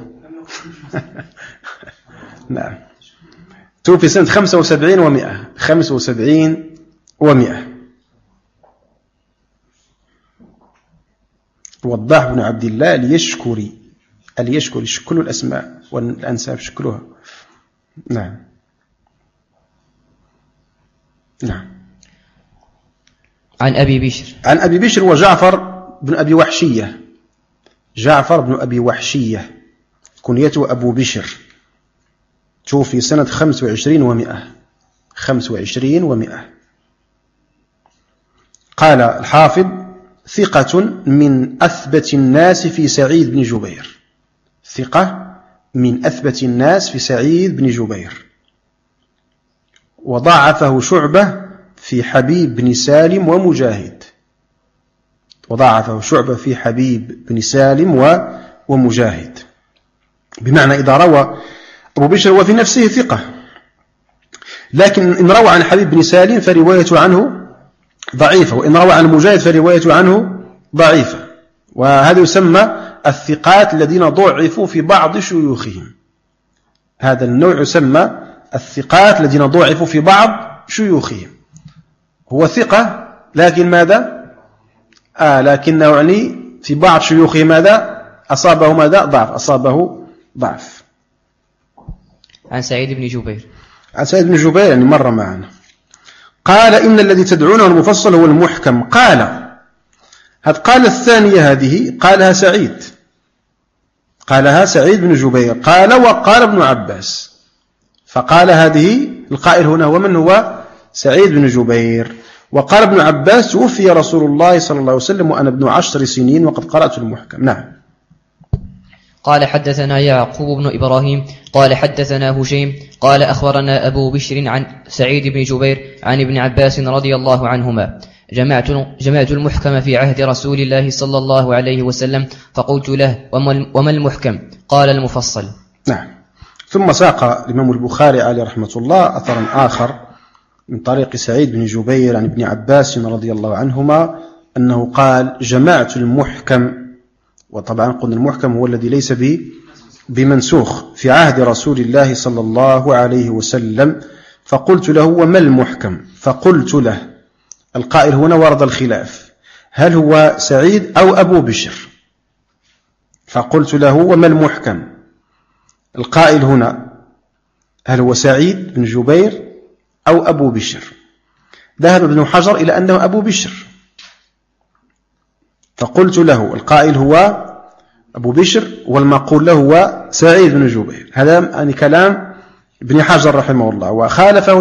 نعم. توفي سنة 75 و100 75 و100. الوضاح بن عبد الله اليشكري. اليشكري شكل الأسماء والأنساب شكلها. نعم. نعم. عن أبي بشر. عن أبي بشر وجعفر بن أبي وحشية. جعفر بن أبي وحشية كنيته أبو بشر، توفي سنة 25 و100 25 و100. قال الحافظ ثقة من أثبت الناس في سعيد بن جبير. ثقة من أثبت الناس في سعيد بن جبير. وضاعفه شعبة في حبيب بن سالم ومجاهد. وضاعفه شعبة في حبيب بن سالم ومجاهد، بمعنى إذا روى أبو بشر وفي نفسه ثقة، لكن إن روى عن حبيب بن سالم فروايته عنه ضعيفة، وإن روى عن مجاهد فروايته عنه ضعيفة. وهذا يسمى الثقات الذين ضعفوا في بعض شيوخهم. هذا النوع يسمى الثقات الذين ضعفوا في بعض شيوخهم. هو ثقة لكن ماذا؟ لكنه يعني في بعض شيوخه ماذا؟ أصابه ماذا؟ ضعف. أصابه ضعف. عن سعيد بن جبير. عن سعيد بن جبير يعني مر معنا. قال إن الذي تدعونه المفصل هو المحكم. قال الثانية هذه قالها سعيد بن جبير. قال وقال ابن عباس. فقال هذه القائل هنا هو من هو؟ سعيد بن جبير. وقال ابن عباس توفي رسول الله صلى الله عليه وسلم وأنا ابن 10 سنين وقد قرأت المحكم. نعم. قال حدثنا يعقوب بن إبراهيم قال حدثنا هشيم قال أخبرنا أبو بشر عن سعيد بن جبير عن ابن عباس رضي الله عنهما جمعت المحكم في عهد رسول الله صلى الله عليه وسلم فقلت له وما المحكم؟ قال المفصل. نعم. ثم ساق الإمام البخاري عليه رحمة الله أثرا آخر من طريق سعيد بن جبير عن ابن عباس رضي الله عنهما أنه قال جمعت المحكم. وطبعا قلنا المحكم هو الذي ليس بمنسوخ في عهد رسول الله صلى الله عليه وسلم. فقلت له وما المحكم؟ فقلت له، القائل هنا ورد الخلاف هل هو سعيد أو أبو بشر. فقلت له وما المحكم؟ القائل هنا هل هو سعيد بن جبير أو أبو بشر. ذهب ابن حجر إلى أنه أبو بشر، فقلت له القائل هو أبو بشر والمقول له هو سعيد بن جبير. هذا يعني كلام ابن حجر رحمه الله. وخالفه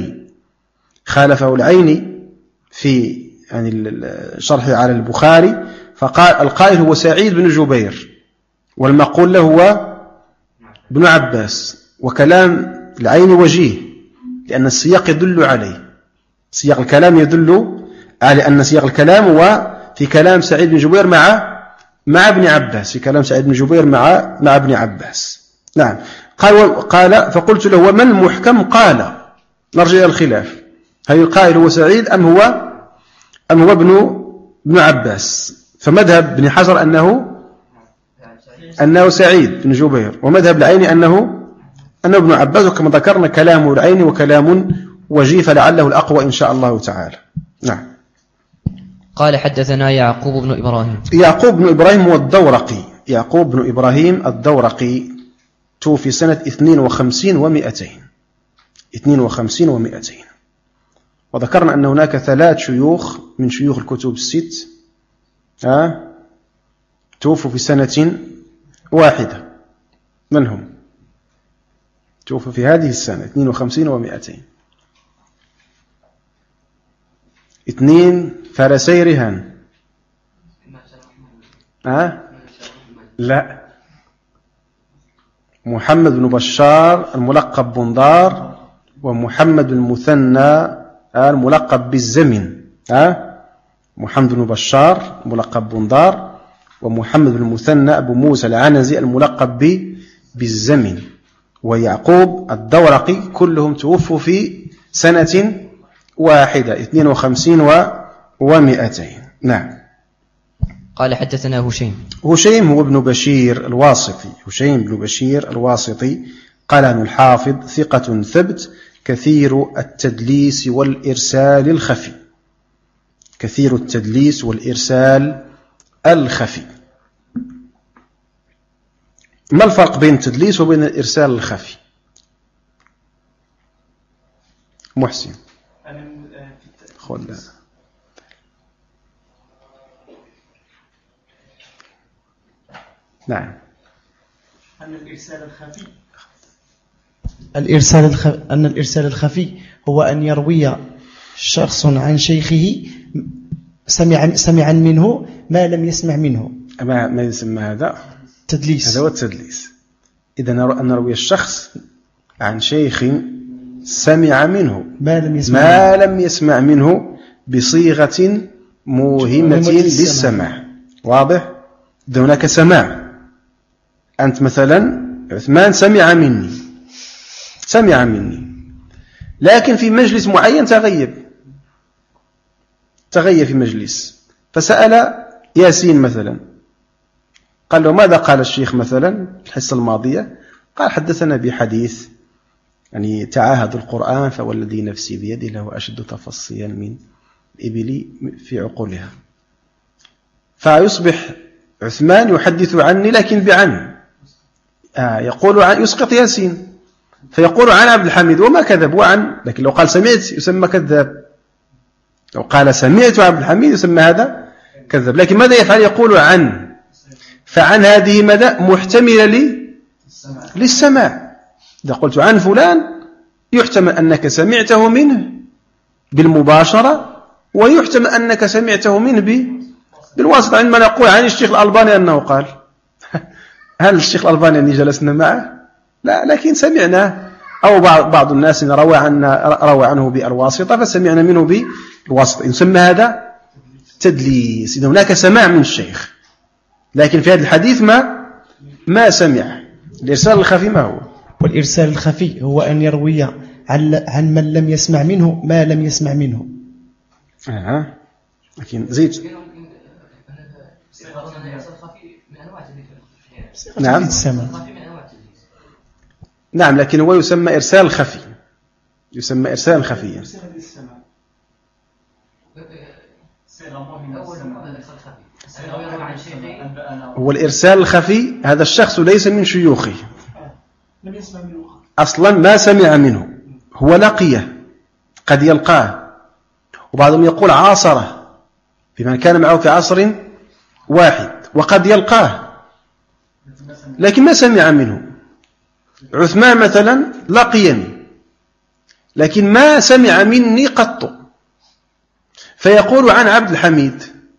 العيني في يعني الشرح على البخاري، فقال القائل هو سعيد بن جبير والمقول له هو ابن عباس. وكلام العين وجيه لأن السياق يدل عليه، سياق الكلام يدل على أن سياق الكلام هو في كلام سعيد بن جبير مع ابن عباس، في كلام سعيد بن جبير مع ابن عباس. نعم. قال فقلت له وما المحكم؟ قال نرجع إلى الخلاف، هل القائل هو سعيد أم هو ابن عباس؟ فمذهب ابن حجر أنه سعيد بن جبير، ومذهب العين أنه ابن عباس. وكما ذكرنا كلام العين وكلام وجيه، فلعله الأقوى إن شاء الله تعالى. نعم. قال حدثنا يعقوب بن إبراهيم. يعقوب بن إبراهيم هو الدورقي، يعقوب بن إبراهيم الدورقي، توفي سنة 52 و200. وذكرنا أن هناك 3 شيوخ من شيوخ الكتب الست توفوا في سنة واحدة. من هم؟ توفوا في هذه السنة 52 و200. 2 فارسي رهان. لا، محمد بن بشار الملقب بندار، ومحمد المثنى الملقب بالزمن. محمد بن بشار الملقب بندار، ومحمد بن المثنى أبو موسى العنزي الملقب بالزمن، ويعقوب الدورقي، كلهم توفوا في سنة واحدة 52 و200. نعم. قال حدثنا هشيم هو ابن بشير الواسطي، هشيم بن بشير الواسطي، قال عنه الحافظ ثقة ثبت كثير التدليس والإرسال الخفي. كثير التدليس والإرسال الخفي. ما الفرق بين التدليس وبين الإرسال الخفي؟ محسن خذ. نعم. أن الإرسال الخفي هو أن يروي شخص عن شيخه سمعا منه ما لم يسمع منه. ما يسمى هذا تدليس. هذا هو التدليس. إذا أن نروي الشخص عن شيخ سمع منه ما لم يسمع منه بصيغة موهمة للسماع. واضح؟ إذا هناك سماع، أنت مثلا عثمان سمع مني، لكن في مجلس معين تغيب في مجلس، فسأل ياسين مثلا، قال له ماذا قال الشيخ مثلا الحصة الماضية؟ قال حدثنا بحديث يعني تعاهد القرآن فوالذي نفسي بيده له أشد تفصيا من الإبل في عقولها. فيصبح عثمان يحدث عني لكن بعن، يقول عن يسقط ياسين، فيقول عن عبد الحميد وما كذب وعن، لكن لو قال سمعت يسمى كذاب، لو قال سمعت عبد الحميد يسمى هذا كذب. لكن ماذا يفعل؟ يقول عن، فعن هذه ماذا؟ محتملة للسماع. إذا قلت عن فلان يحتمل أنك سمعته منه بالمباشرة، ويحتمل أنك سمعته منه بالواسطة. عندما نقول عن الشيخ الألباني أنه قال، هل الشيخ الألباني أني جلسنا معه؟ لا، لكن سمعنا، أو بعض الناس روى عنه بالواسطة فسمعنا منه بالواسطة، يسمى هذا تدليس. إذا هناك سماع من الشيخ، لكن في هذا الحديث ما سمع. الإرسال الخفي ما هو؟ والإرسال الخفي هو أن يروي عن من لم يسمع منه ما لم يسمع منه. لكن زيد. نعم، لكن هو يسمى إرسال خفي، يسمى إرسال خفيا. هو الإرسال الخفي هذا الشخص ليس من شيوخه أصلا، ما سمع منه، هو لقيه، قد يلقاه، وبعضهم يقول عاصره بمن كان معه في عصر واحد وقد يلقاه لكن ما سمع منه. عثمان مثلا لقيني لكن ما سمع مني قط، فيقول عن عبد الحميد،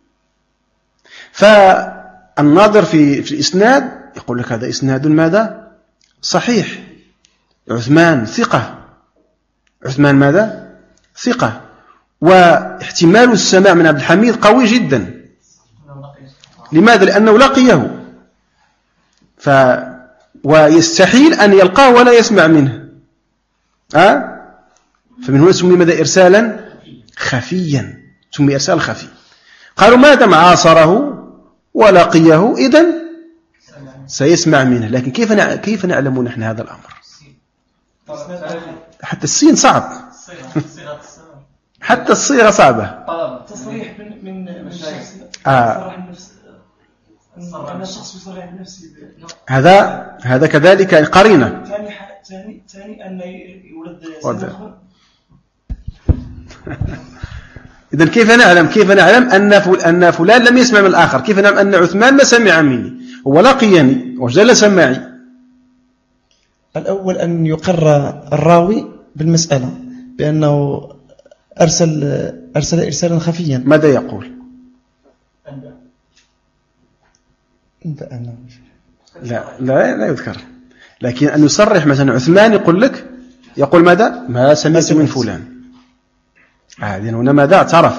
فالناظر في الإسناد يقول لك هذا إسناد ماذا؟ صحيح، عثمان ثقة، عثمان ماذا؟ ثقة، واحتمال السماع من عبد الحميد قوي جدا. لماذا؟ لأنه لقيه، ويستحيل أن يلقاه ولا يسمع منه. فمن هنا سمي ماذا؟ إرسالا خفيا، سمي إرسال خفي. قالوا ما دام عاصره ولقيه إذن سيسمع منه. لكن كيف نعلم نحن هذا الأمر؟ حتى السين صعب حتى الصيغة صعبة. تصريح من الشخص يصرح بنفسه. هذا كذلك قرينة. ثاني أن يولد إذن كيف نعلم أن فلان لم يسمع من الآخر؟ كيف نعلم أن عثمان ما سمع مني؟ هو لقيني وجل سماعي. الأول أن يقر الراوي بالمسألة بأنه أرسل إرسالا خفيا. ماذا يقول؟ لا يذكر، لكن أن يصرح مثلا عثمان يقول ماذا؟ ما سمعت من فلان. هنا ماذا؟ اعترف.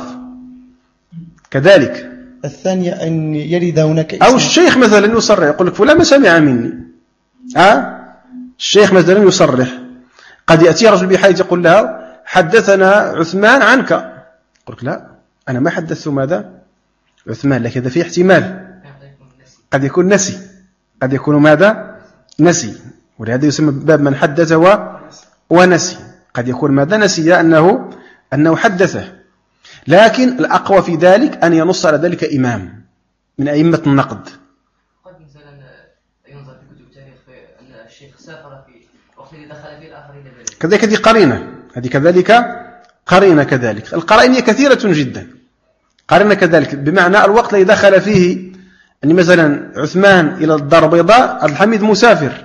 كذلك الثانية أن يرد هناك أو الشيخ مثلا يصرح يقول لك فلان ما سمع مني. الشيخ مثلا يصرح، قد يأتي رجل بحيث يقول له حدثنا عثمان عنك، يقول لك لا أنا ما حدثت ماذا؟ عثمان، لكن هذا فيه احتمال، قد يكون نسي، قد يكون ماذا؟ نسي. ولهذا يسمى باب من حدث ونسي. قد يكون ماذا؟ نسي أنه حدثه. لكن الأقوى في ذلك أن ينص على ذلك إمام من أئمة النقد. قد مثلا ينظر في كتب التاريخ أن الشيخ سافر في وقت اللي دخل فيه الآخرين بلد. كذلك هذه قرينة، هذه كذلك قرينة. كذلك القرائن هي كثيرة جدا. قرينة كذلك بمعنى الوقت الذي دخل فيه، أن مثلا عثمان إلى الدار البيضاء، عبد الحميد مسافر.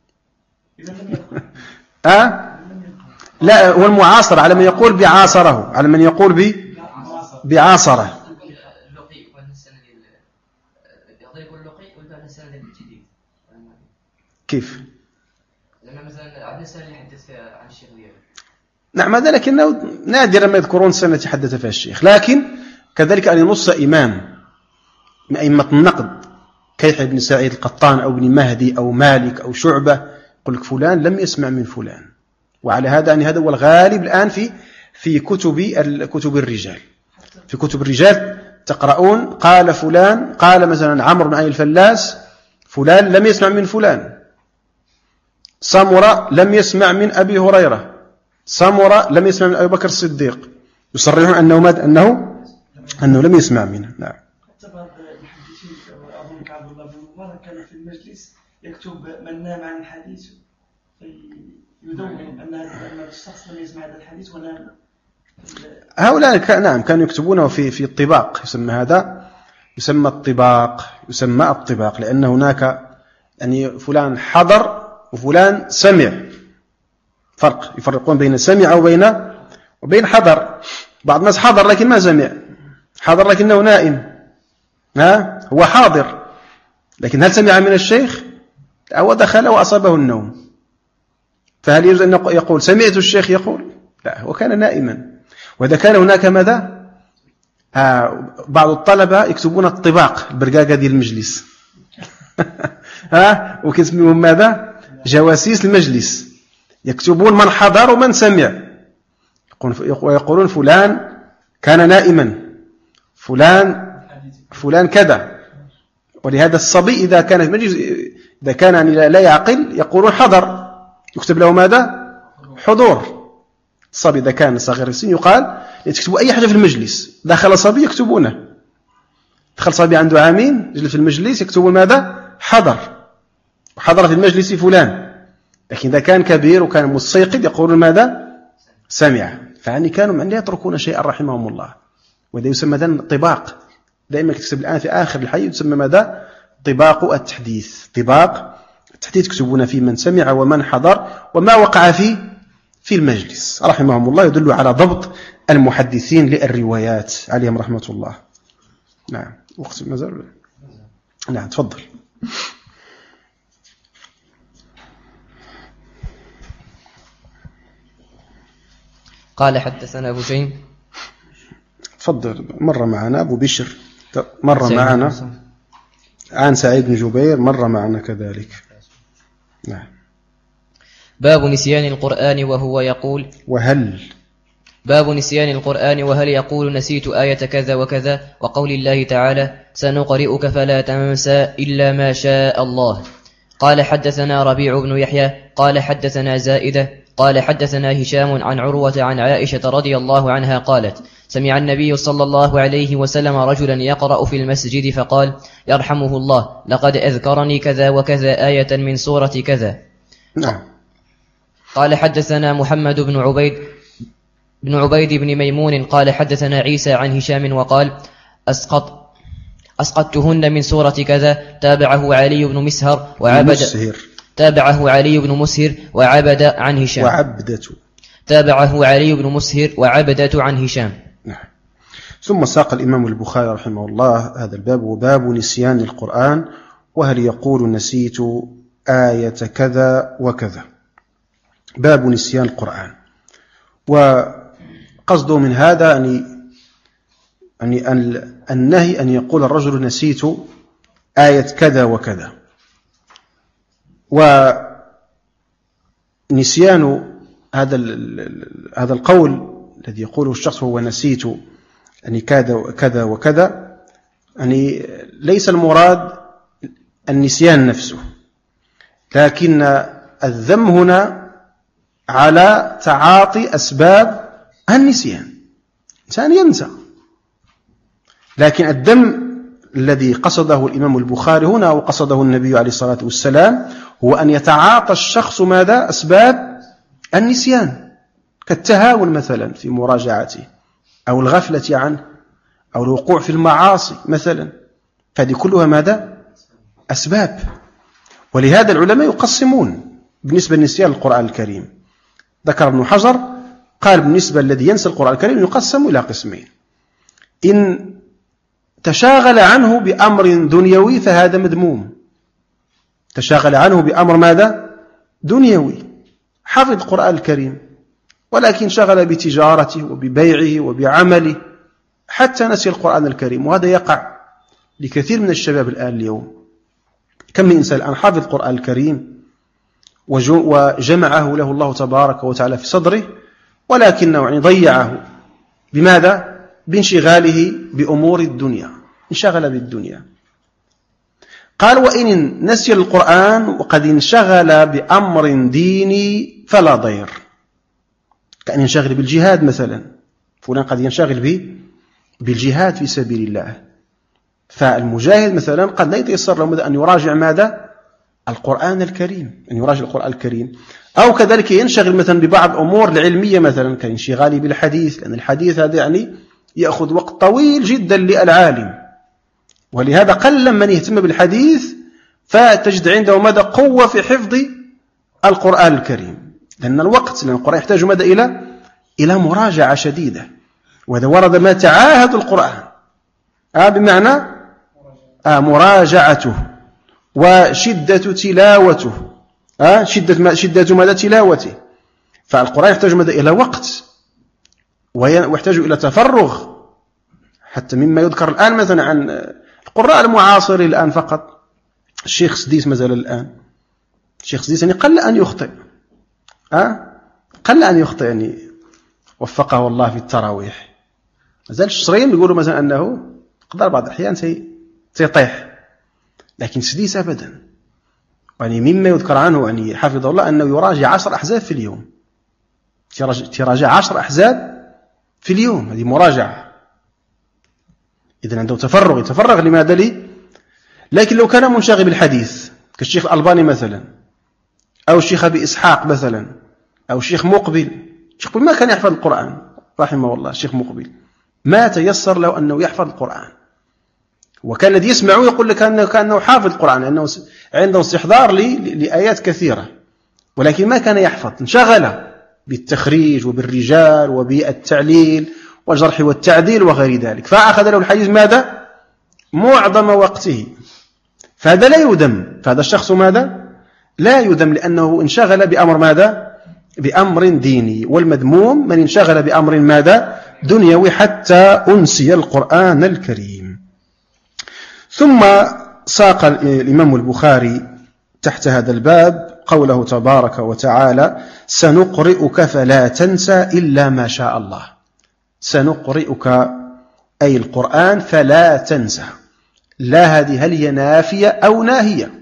لا، هو المعاصر على من يقول بعاصره، على من يقول بعاصره. كيف؟ لما مثلا عندنا سنة اللي حدث عن الشيخ ديالو. نعم، هذا لكنه نادرا ما يذكرون السنة التي حدث فيها الشيخ. لكن كذلك أن ينص إمام من أئمة النقد كيحيى بن سعيد القطان أو ابن مهدي أو مالك أو شعبة، يقول لك فلان لم يسمع من فلان. وعلى هذا أن هذا هو الغالب الآن في كتب الرجال. في كتب الرجال تقرؤون قال فلان، قال مثلا عمرو بن علي الفلاس فلان لم يسمع من فلان، سمرة لم يسمع من أبي هريرة، سمرة لم يسمع من أبي بكر الصديق، يصرحون أنه لم يسمع منه. نعم. حتى بعض المحدثين أظن كعبد الله بن مبارك كان في المجلس يكتب من نام عن الحديث يدون أن الشخص لم يسمع هذا الحديث ونام. هؤلاء نعم كانوا يكتبونه في الطباق، يسمى الطباق، لأن هناك يعني فلان حضر وفلان سمع، فرق، يفرقون بين سمع وبين حضر. بعض الناس حضر لكن ما سمع، حضر لكنه نائم، هو حاضر لكن هل سمع من الشيخ؟ أو دخل وأصابه النوم، فهل يجوز أن يقول سمعت الشيخ يقول؟ لا، هو كان نائما. وإذا كان هناك ماذا؟ بعض الطلبة يكتبون الطباق، البرقاقة ديال المجلس وكيسميهم ماذا؟ جواسيس المجلس، يكتبون من حضر ومن سمع، ويقولون فلان كان نائما، فلان كذا. ولهذا الصبي إذا كان في مجلس، إذا كان يعني لا يعقل، يقولون حضر، يكتب له ماذا؟ حضور. الصبي إذا كان صغير السن يقال يكتبوا أي حاجة في المجلس. دخل صبي يكتبونه، دخل صبي عنده عامين يجلس في المجلس يكتبون ماذا؟ حضر في المجلس فلان. لكن إذا كان كبير وكان مستيقظ يقولون ماذا؟ سمع. فعني كانوا من لا يتركون شيئا رحمهم الله. وهذا يسمى طباق، دائما كتكتب الآن في آخر الحي يسمى ماذا؟ طباق التحديث. طباق التحديث يكتبون فيه من سمع ومن حضر وما وقع في المجلس رحمهم الله، يدل على ضبط المحدثين للروايات عليهم رحمة الله. نعم وقت مازال. نعم تفضل. قال حدثنا هشيم. تفضل. مر معنا أبو بشر، مر معنا عن سعيد بن جبير، مر معنا كذلك. نعم. باب نسيان القرآن وهو يقول باب نسيان القرآن وهل يقول نسيت آية كذا وكذا، وقول الله تعالى سنقرئك فلا تنسى إلا ما شاء الله. قال حدثنا ربيع بن يحيى قال حدثنا زائدة قال حدثنا هشام عن عروة عن عائشة رضي الله عنها قالت سمع النبي صلى الله عليه وسلم رجلا يقرأ في المسجد فقال يرحمه الله لقد أذكرني كذا وكذا آية من سورة كذا. نعم. قال حدثنا محمد بن عبيد بن ميمون قال حدثنا عيسى عن هشام وقال أسقطتهن من سورة كذا. تابعه علي بن مسهر وعبد عن هشام. تابعه علي بن مسهر وعبدة عن هشام. نعم. ثم ساق الإمام البخاري رحمه الله هذا الباب، وباب نسيان القرآن وهل يقول نسيت آية كذا وكذا. باب نسيان القرآن، وقصده من هذا النهي أن يقول الرجل نسيت آية كذا وكذا. ونسيان هذا القول الذي يقوله الشخص هو نسيت يعني كذا وكذا، يعني ليس المراد النسيان نفسه، لكن الذم هنا على تعاطي أسباب النسيان. إنسان ينسى، لكن الذم الذي قصده الإمام البخاري هنا وقصده النبي عليه الصلاة والسلام هو أن يتعاطى الشخص ماذا؟ أسباب النسيان، كالتهاون مثلا في مراجعته، أو الغفلة عنه، أو الوقوع في المعاصي مثلا، فهذه كلها ماذا؟ أسباب. ولهذا العلماء يقسمون بالنسبة لنسيان القرآن الكريم. ذكر ابن حجر قال بالنسبة الذي ينسى القرآن الكريم يقسم إلى قسمين: إن تشاغل عنه بأمر دنيوي فهذا مذموم، تشاغل عنه بأمر ماذا؟ دنيوي، حفظ القرآن الكريم ولكن شغل بتجارته وببيعه وبعمله حتى نسي القرآن الكريم، وهذا يقع لكثير من الشباب الآن اليوم. كم من إنسان الآن حافظ القرآن الكريم وجمعه له الله تبارك وتعالى في صدره، ولكنه يعني ضيعه بماذا؟ بانشغاله بأمور الدنيا، انشغل بالدنيا. قال: وإن نسي القرآن وقد انشغل بأمر ديني فلا ضير، كأن ينشغل بالجهاد مثلا، فلان قد ينشغل بالجهاد في سبيل الله، فالمجاهد مثلا قد لا يتيسر له أن يراجع ماذا؟ القرآن الكريم، أن يراجع القرآن الكريم. أو كذلك ينشغل مثلا ببعض الأمور العلمية مثلا كانشغاله بالحديث، لأن الحديث هذا يعني يأخذ وقت طويل جدا للعالم، ولهذا قل من يهتم بالحديث فتجد عنده مدى قوة في حفظ القرآن الكريم، لأن القرآن يحتاج مدى إلى مراجعة شديدة. وإذا ورد ما تعاهد القرآن بمعنى مراجعته وشدة تلاوته، شدة مدى تلاوته، فالقرآن يحتاج مدى إلى وقت ويحتاج إلى تفرغ. حتى مما يذكر الآن مثلا عن القراء المعاصرين الآن فقط الشيخ سديس مثلا، الآن الشيخ سديس يعني قل أن يخطئ، قل أن يخطئ، يعني وفقه الله في التراويح. مازال الشريم يقولوا مثلا أنه قدر بعض الأحيان سيطيح، لكن سديس أبدا. يعني مما يذكر عنه يعني حفظه الله أنه يراجع 10 أحزاب في اليوم، تراجع 10 أحزاب في اليوم، هذه مراجعة. إذن عنده تفرغ، يتفرغ لماذا لي؟ لكن لو كان منشغل بالحديث كالشيخ الألباني مثلا، أو الشيخ أبي إسحاق مثلا، أو الشيخ مقبل. الشيخ مقبل ما كان يحفظ القرآن رحمه الله، الشيخ مقبل ما تيسر له أنه يحفظ القرآن، وكان الذي يسمع يقول لك كأنه حافظ القرآن، لأنه عنده استحضار لآيات كثيرة، ولكن ما كان يحفظ، انشغل بالتخريج وبالرجال وبالتعليل والجرح والتعديل وغير ذلك، فأخذ له الحديث ماذا؟ معظم وقته. فهذا لا يذم، فهذا الشخص ماذا؟ لا يذم، لأنه انشغل بأمر ماذا؟ بأمر ديني. والمذموم من انشغل بأمر ماذا؟ دنيوي حتى أنسي القرآن الكريم. ثم ساق الإمام البخاري تحت هذا الباب قوله تبارك وتعالى: سنقرئك فلا تنسى إلا ما شاء الله. سنقرئك أي القرآن فلا تنسى، لا هذه هل هي نافية أو ناهية؟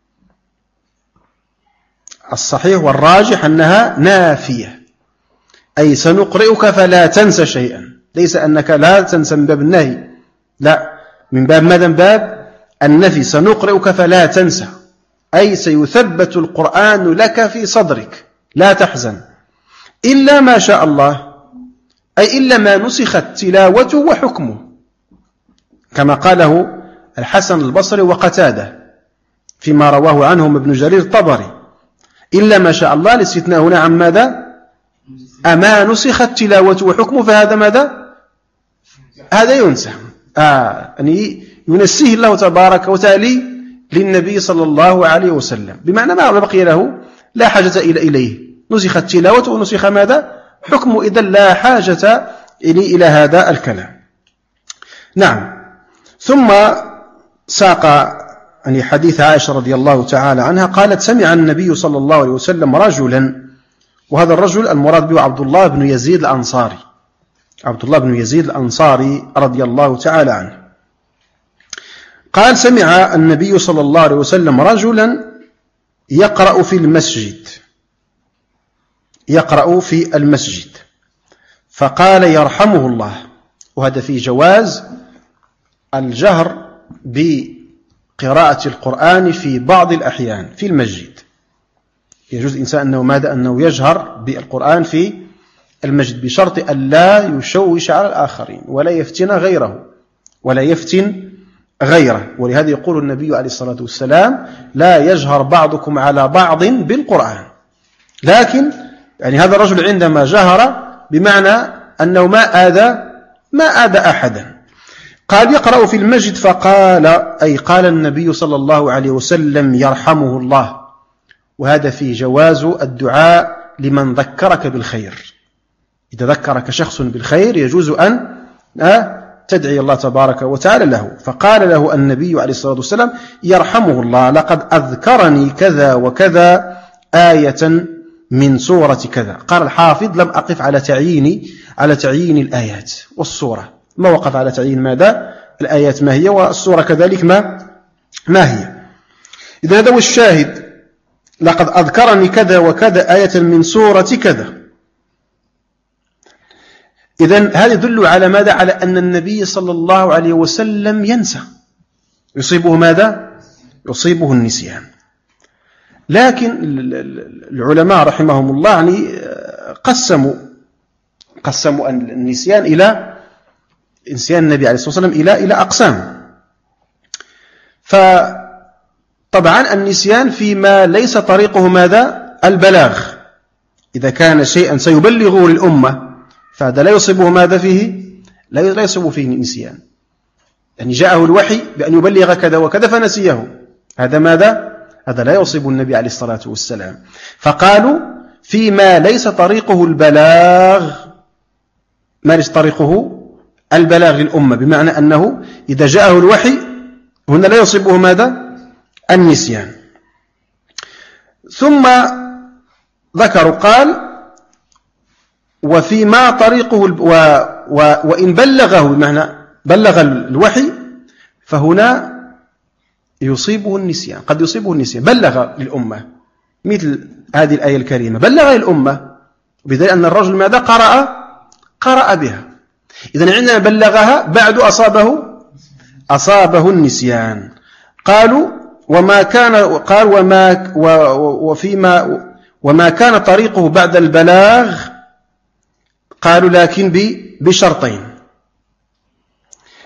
الصحيح والراجح أنها نافية، أي سنقرئك فلا تنسى شيئا، ليس أنك لا تنسى من باب النهي، لا، من باب ماذا؟ من باب النفي. سنقرئك فلا تنسى أي سيثبت القرآن لك في صدرك، لا تحزن، إلا ما شاء الله، أي إلا ما نسخت تلاوته وحكمه، كما قاله الحسن البصري وقتاده فيما رواه عنهم ابن جرير الطبري. إلا ما شاء الله الاستثناء هنا عن ماذا؟ أما نسخت تلاوته وحكمه، فهذا ماذا؟ هذا ينسى، يعني ينسيه الله تبارك وتعالى للنبي صلى الله عليه وسلم، بمعنى ما بقي له لا حاجة إليه، نسخت تلاوته ونسخ ماذا؟ حكمه، إذن لا حاجة إلى هذا الكلام. نعم. ثم ساق يعني حديث عائشة رضي الله تعالى عنها قالت: سمع النبي صلى الله عليه وسلم رجلا، وهذا الرجل المراد به عبد الله بن يزيد الأنصاري، عبد الله بن يزيد الأنصاري رضي الله تعالى عنه، قال: سمع النبي صلى الله عليه وسلم رجلا يقرأ في المسجد، يقرأ في المسجد، فقال: يرحمه الله. وهذا في جواز الجهر بقراءة القرآن في بعض الأحيان في المسجد، يجوز الإنسان أنه ماذا؟ أنه يجهر بالقرآن في المسجد بشرط أن لا يشوش على الآخرين ولا يفتن غيره ولا يفتن غيره. ولهذا يقول النبي عليه الصلاة والسلام: لا يجهر بعضكم على بعض بالقرآن. لكن يعني هذا الرجل عندما جهر بمعنى أنه ما آذى أحدا. قال: يقرأ في المسجد، فقال أي قال النبي صلى الله عليه وسلم: يرحمه الله. وهذا في جواز الدعاء لمن ذكرك بالخير، إذا ذكرك شخص بالخير يجوز أن تدعي الله تبارك وتعالى له. فقال له النبي عليه الصلاة والسلام: يرحمه الله، لقد أذكرني كذا وكذا آية من سورة كذا. قال الحافظ: لم أقف على تعيين الآيات والسورة، ما وقف على تعيين ماذا؟ الآيات ما هي، والسورة كذلك ما هي. إذا هذا هو الشاهد: لقد أذكرني كذا وكذا آية من سورة كذا. إذن هذا يدل على ماذا؟ على أن النبي صلى الله عليه وسلم ينسى، يصيبه ماذا؟ يصيبه النسيان. لكن العلماء رحمهم الله يعني قسموا النسيان إلى نسيان النبي عليه الصلاة والسلام إلى أقسام. فطبعا النسيان فيما ليس طريقه ماذا؟ البلاغ، إذا كان شيئا سيبلغه للأمة فهذا لا يصيبه ماذا فيه؟ لا يصيبه فيه نسيان، يعني جاءه الوحي بأن يبلغ كذا وكذا فنسيه، هذا ماذا؟ هذا لا يصيب النبي عليه الصلاة والسلام. فقالوا فيما ليس طريقه البلاغ، ما ليس طريقه البلاغ للأمة، بمعنى أنه إذا جاءه الوحي هنا لا يصيبه ماذا؟ النسيان. ثم ذكروا قال: وفيما طريقه وإن بلغه، بمعنى بلغ الوحي، فهنا يصيبه النسيان، قد يصيبه النسيان، بلغ للأمة، مثل هذه الآية الكريمة بلغ للأمة، بذلك أن الرجل ماذا؟ قرأ بها. إذن عندما بلغها بعد أصابه النسيان. قالوا: وما كان طريقه بعد البلاغ، قالوا لكن بشرطين.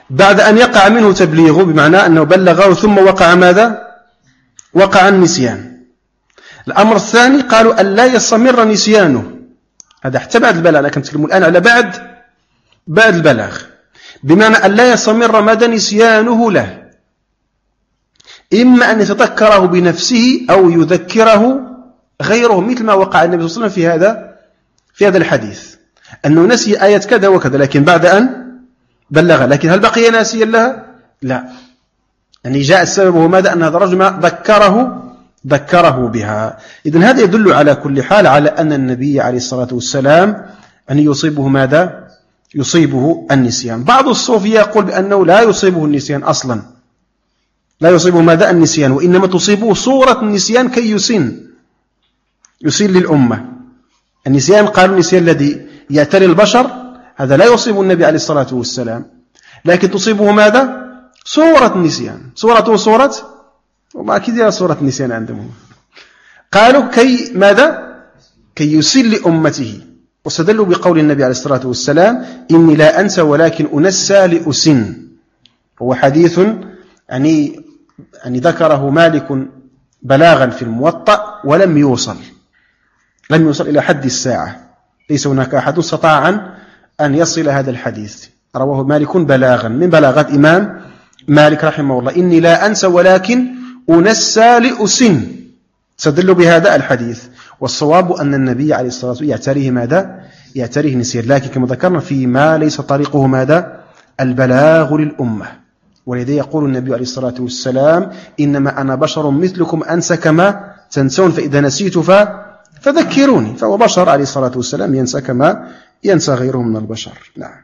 بعد أن يقع منه تبليغه بمعنى أنه بلغه ثم وقع ماذا؟ وقع النسيان. الأمر الثاني قالوا أن لا يستمر نسيانه، هذا حتى بعد البلاغ، لكن نتكلم الآن على بعد البلاغ، بمعنى أن لا يستمر مدى نسيانه له، إما أن يتذكره بنفسه أو يذكره غيره، مثل ما وقع النبي صلى الله عليه وسلم في هذا الحديث، أنه نسي آية كذا وكذا لكن بعد أن بلغ، لكن هل بقي ناسيا لها؟ لا، يعني جاء السبب هو ماذا؟ أن هذا الرجل ذكره بها. إذن هذا يدل على كل حال على أن النبي عليه الصلاة والسلام أن يصيبه ماذا؟ يصيبه النسيان. بعض الصوفية يقول بأنه لا يصيبه النسيان أصلا، لا يصيبه ماذا؟ النسيان، وإنما تصيبه صورة النسيان كي يسين للأمة. النسيان قالوا النسيان الذي يأتري البشر هذا لا يصيب النبي عليه الصلاة والسلام، لكن تصيبه ماذا؟ صورة النسيان. صورة وما أكيد صورة النسيان عندهم. قالوا كي ماذا؟ كي يسين لأمته، واستدلوا بقول النبي عليه الصلاة والسلام إني لا أنسى ولكن أنسى لأسن. هو حديث يعني ذكره مالك بلاغا في الموطأ ولم يوصل إلى حد الساعة، ليس هناك أحد استطاع أن يصل هذا الحديث، رواه مالك بلاغا من بلاغات إمام مالك رحمه الله، إني لا أنسى ولكن أنسى لأسن، استدلوا بهذا الحديث. والصواب أن النبي عليه الصلاة والسلام يعتريه ماذا؟ يعتريه نسيان، لكن كما ذكرنا فيما ليس طريقه ماذا؟ البلاغ للأمة. ولذا يقول النبي عليه الصلاة والسلام إنما أنا بشر مثلكم أنسى كما تنسون، فإذا نسيت فذكروني. فهو بشر عليه الصلاة والسلام ينسى كما ينسى غيره من البشر. نعم.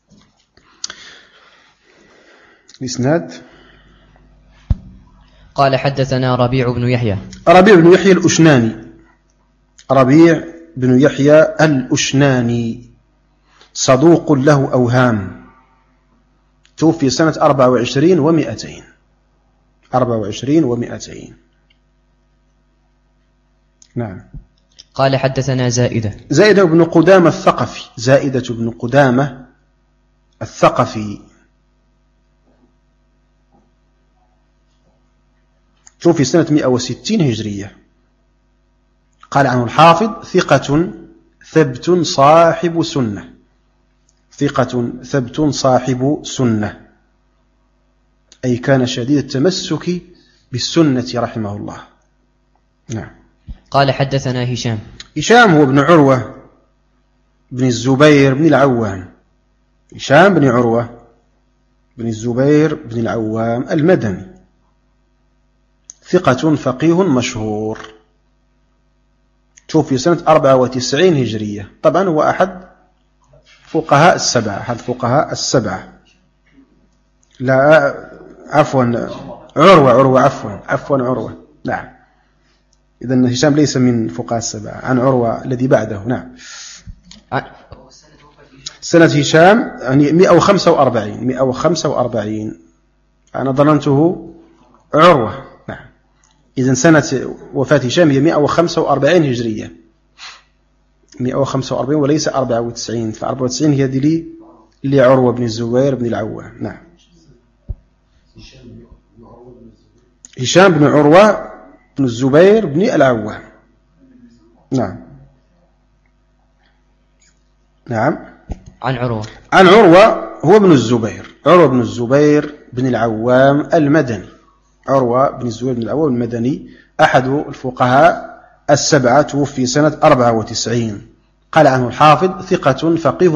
الإسناد قال حدثنا ربيع بن يحيى الأشناني، ربيع بن يحيى الأشناني صدوق له أوهام، توفي سنة 24 و200. نعم. قال حدثنا زائدة بن قدامة الثقفي، زائدة بن قدامة الثقفي، توفي سنة 160 هجرية. قال عنه الحافظ ثقة ثبت صاحب سنة، ثقة ثبت صاحب سنة، أي كان شديد التمسك بالسنة رحمه الله. نعم. قال حدثنا هشام هو ابن عروة بن الزبير بن العوام، هشام بن عروة بن الزبير بن العوام المدني، ثقة فقيه مشهور، توفي سنة 94 هجرية. طبعا هو أحد فقهاء السبعة، لا عفوا عروة. نعم. إذن هشام ليس من فقهاء السبعة، عن عروة الذي بعده. نعم. سنة هشام يعني 145. أنا ظننته عروة. نعم. إذن سنة وفاة هشام هي 145 هجرية، 145 وليس 94، ف94 هي دي لعروة بن الزبير بن العوام. نعم. هشام بن عروة بن الزبير بن العوام. نعم. عن عروة هو ابن الزبير، عروة بن الزبير بن العوام المدني، عروة بن الزبير بن العوام المدني، أحد الفقهاء السبعة، توفي سنة 94. قال عنه الحافظ ثقة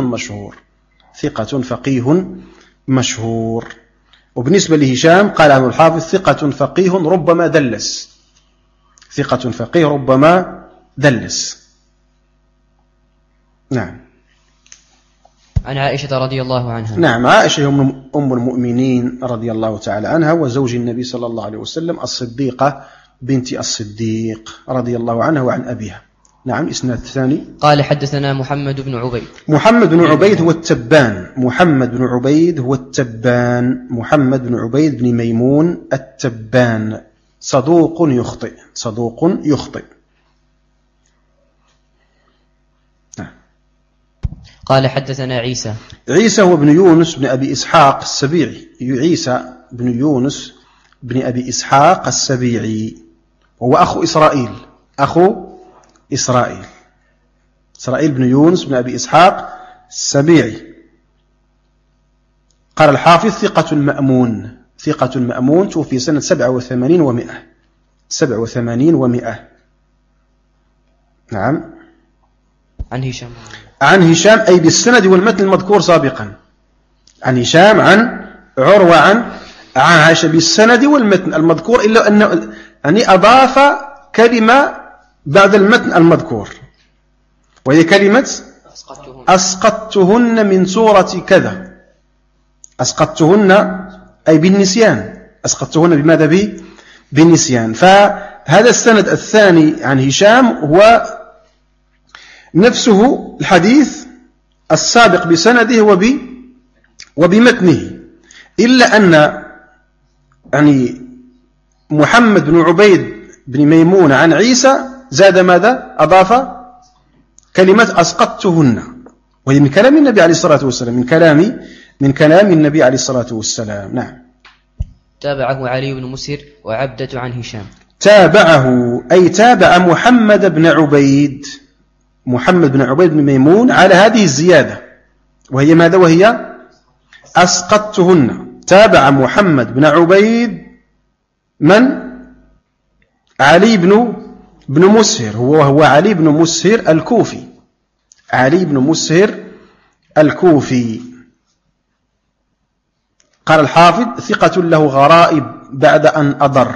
فقيه مشهور. وبالنسبة لهشام قال عنه الحافظ ثقة فقيه ربما دلس. نعم. عن عائشة رضي الله عنها. نعم. عائشة أم المؤمنين رضي الله تعالى عنها، وزوج النبي صلى الله عليه وسلم، الصديقة بنت الصديق رضي الله عنها وعن أبيها. نعم. إسناد الثاني. قال حدثنا محمد بن عبيد هو التبان، محمد بن عبيد بن ميمون التبان، صدوق يخطئ. قال حدثنا عيسى. عيسى هو ابن يونس بن أبي إسحاق السبيعي. عيسى بن يونس بن أبي إسحاق السبيعي، وهو أخو إسرائيل. إسرائيل بن يونس بن أبي إسحاق السبيعي. قال الحافظ ثقة مأمون، توفي سنة 87 و100. نعم. عن هشام أي بالسند والمتن المذكور سابقا. عن هشام عن عروة عن عائشة بالسند والمتن المذكور، إلا أنه أضاف كلمة بعد المتن المذكور، وهي كلمة أسقطتهن من سورة كذا. أسقطتهن أي بالنسيان. أسقطتهن بماذا؟ بالنسيان. فهذا السند الثاني عن هشام هو نفسه الحديث السابق بسنده وبمتنه، إلا أن محمد بن عبيد بن ميمون عن عيسى زاد ماذا؟ أضاف كلمة أسقطتهن، وهي من كلام النبي عليه الصلاة والسلام، من كلام النبي عليه الصلاة والسلام. نعم. تابعه علي بن مسهر وعبدة عن هشام. تابعه أي تابع محمد بن عبيد بن ميمون على هذه الزيادة، وهي ماذا؟ وهي أسقطتهن. تابع محمد بن عبيد من؟ علي بن مسهر، هو علي بن مسهر الكوفي. قال الحافظ ثقة له غرائب بعد أن أضر،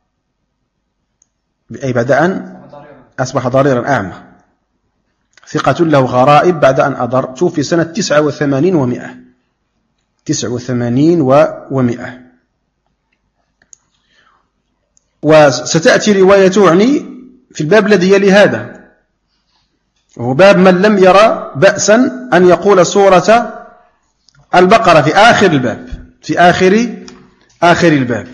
أي بعد أن أصبح ضريرا أعمى. ثقة له غرائب بعد أن أضر، توفي سنة 89 و100. وستأتي روايته في الباب الذي يلي هذا، وهو باب من لم يرى بأسا أن يقول سورة البقرة في آخر الباب.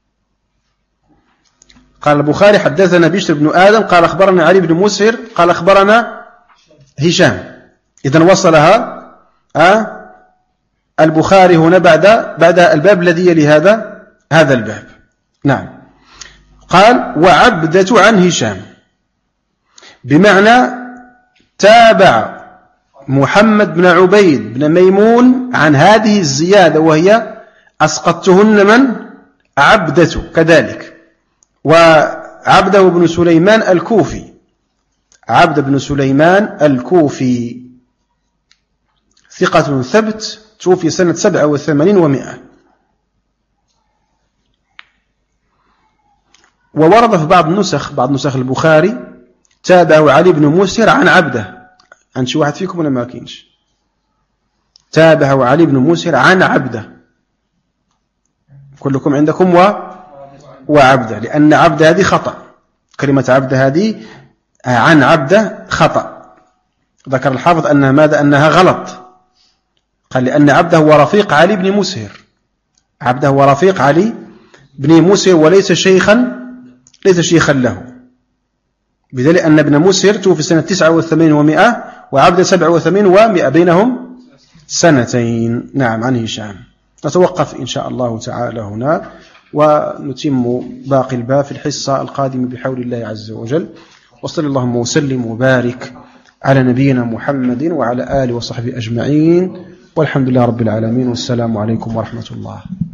قال البخاري حدثنا بشر بن آدم قال أخبرنا علي بن مسهر قال أخبرنا هشام. إذن وصلها البخاري هنا بعد الباب الذي يلي هذا الباب. نعم. قال وعبدة عن هشام، بمعنى تابع محمد بن عبيد بن ميمون عن هذه الزيادة، وهي أسقطتهن من؟ عبدة كذلك. وعبده بن سليمان الكوفي، عبد بن سليمان الكوفي ثقة ثبت، توفي سنة 87 و100. وورد في بعض نسخ البخاري تابعه علي بن مسهر عن عبده. عن شي واحد فيكم ولا ما كاينش؟ تابعه علي بن مسهر عن عبده. كلكم عندكم وعبده، لأن عبده هذه خطأ. كلمة عبده هذه عن عبده خطأ. ذكر الحافظ أنها ماذا؟ أنها غلط. قال لأن عبده هو رفيق علي بن مسهر. عبده هو رفيق علي بن مسهر وليس شيخا له، بدليل أن ابن مسهر توفي سنة 89 و100 وعبد 87 و100، بينهم سنتين. نعم. عن هشام. نتوقف إن شاء الله تعالى هنا، ونتم باقي الباب في الحصة القادمة بحول الله عز وجل. وصلى اللهم وسلم وبارك على نبينا محمد وعلى آله وصحبه أجمعين، والحمد لله رب العالمين، والسلام عليكم ورحمة الله.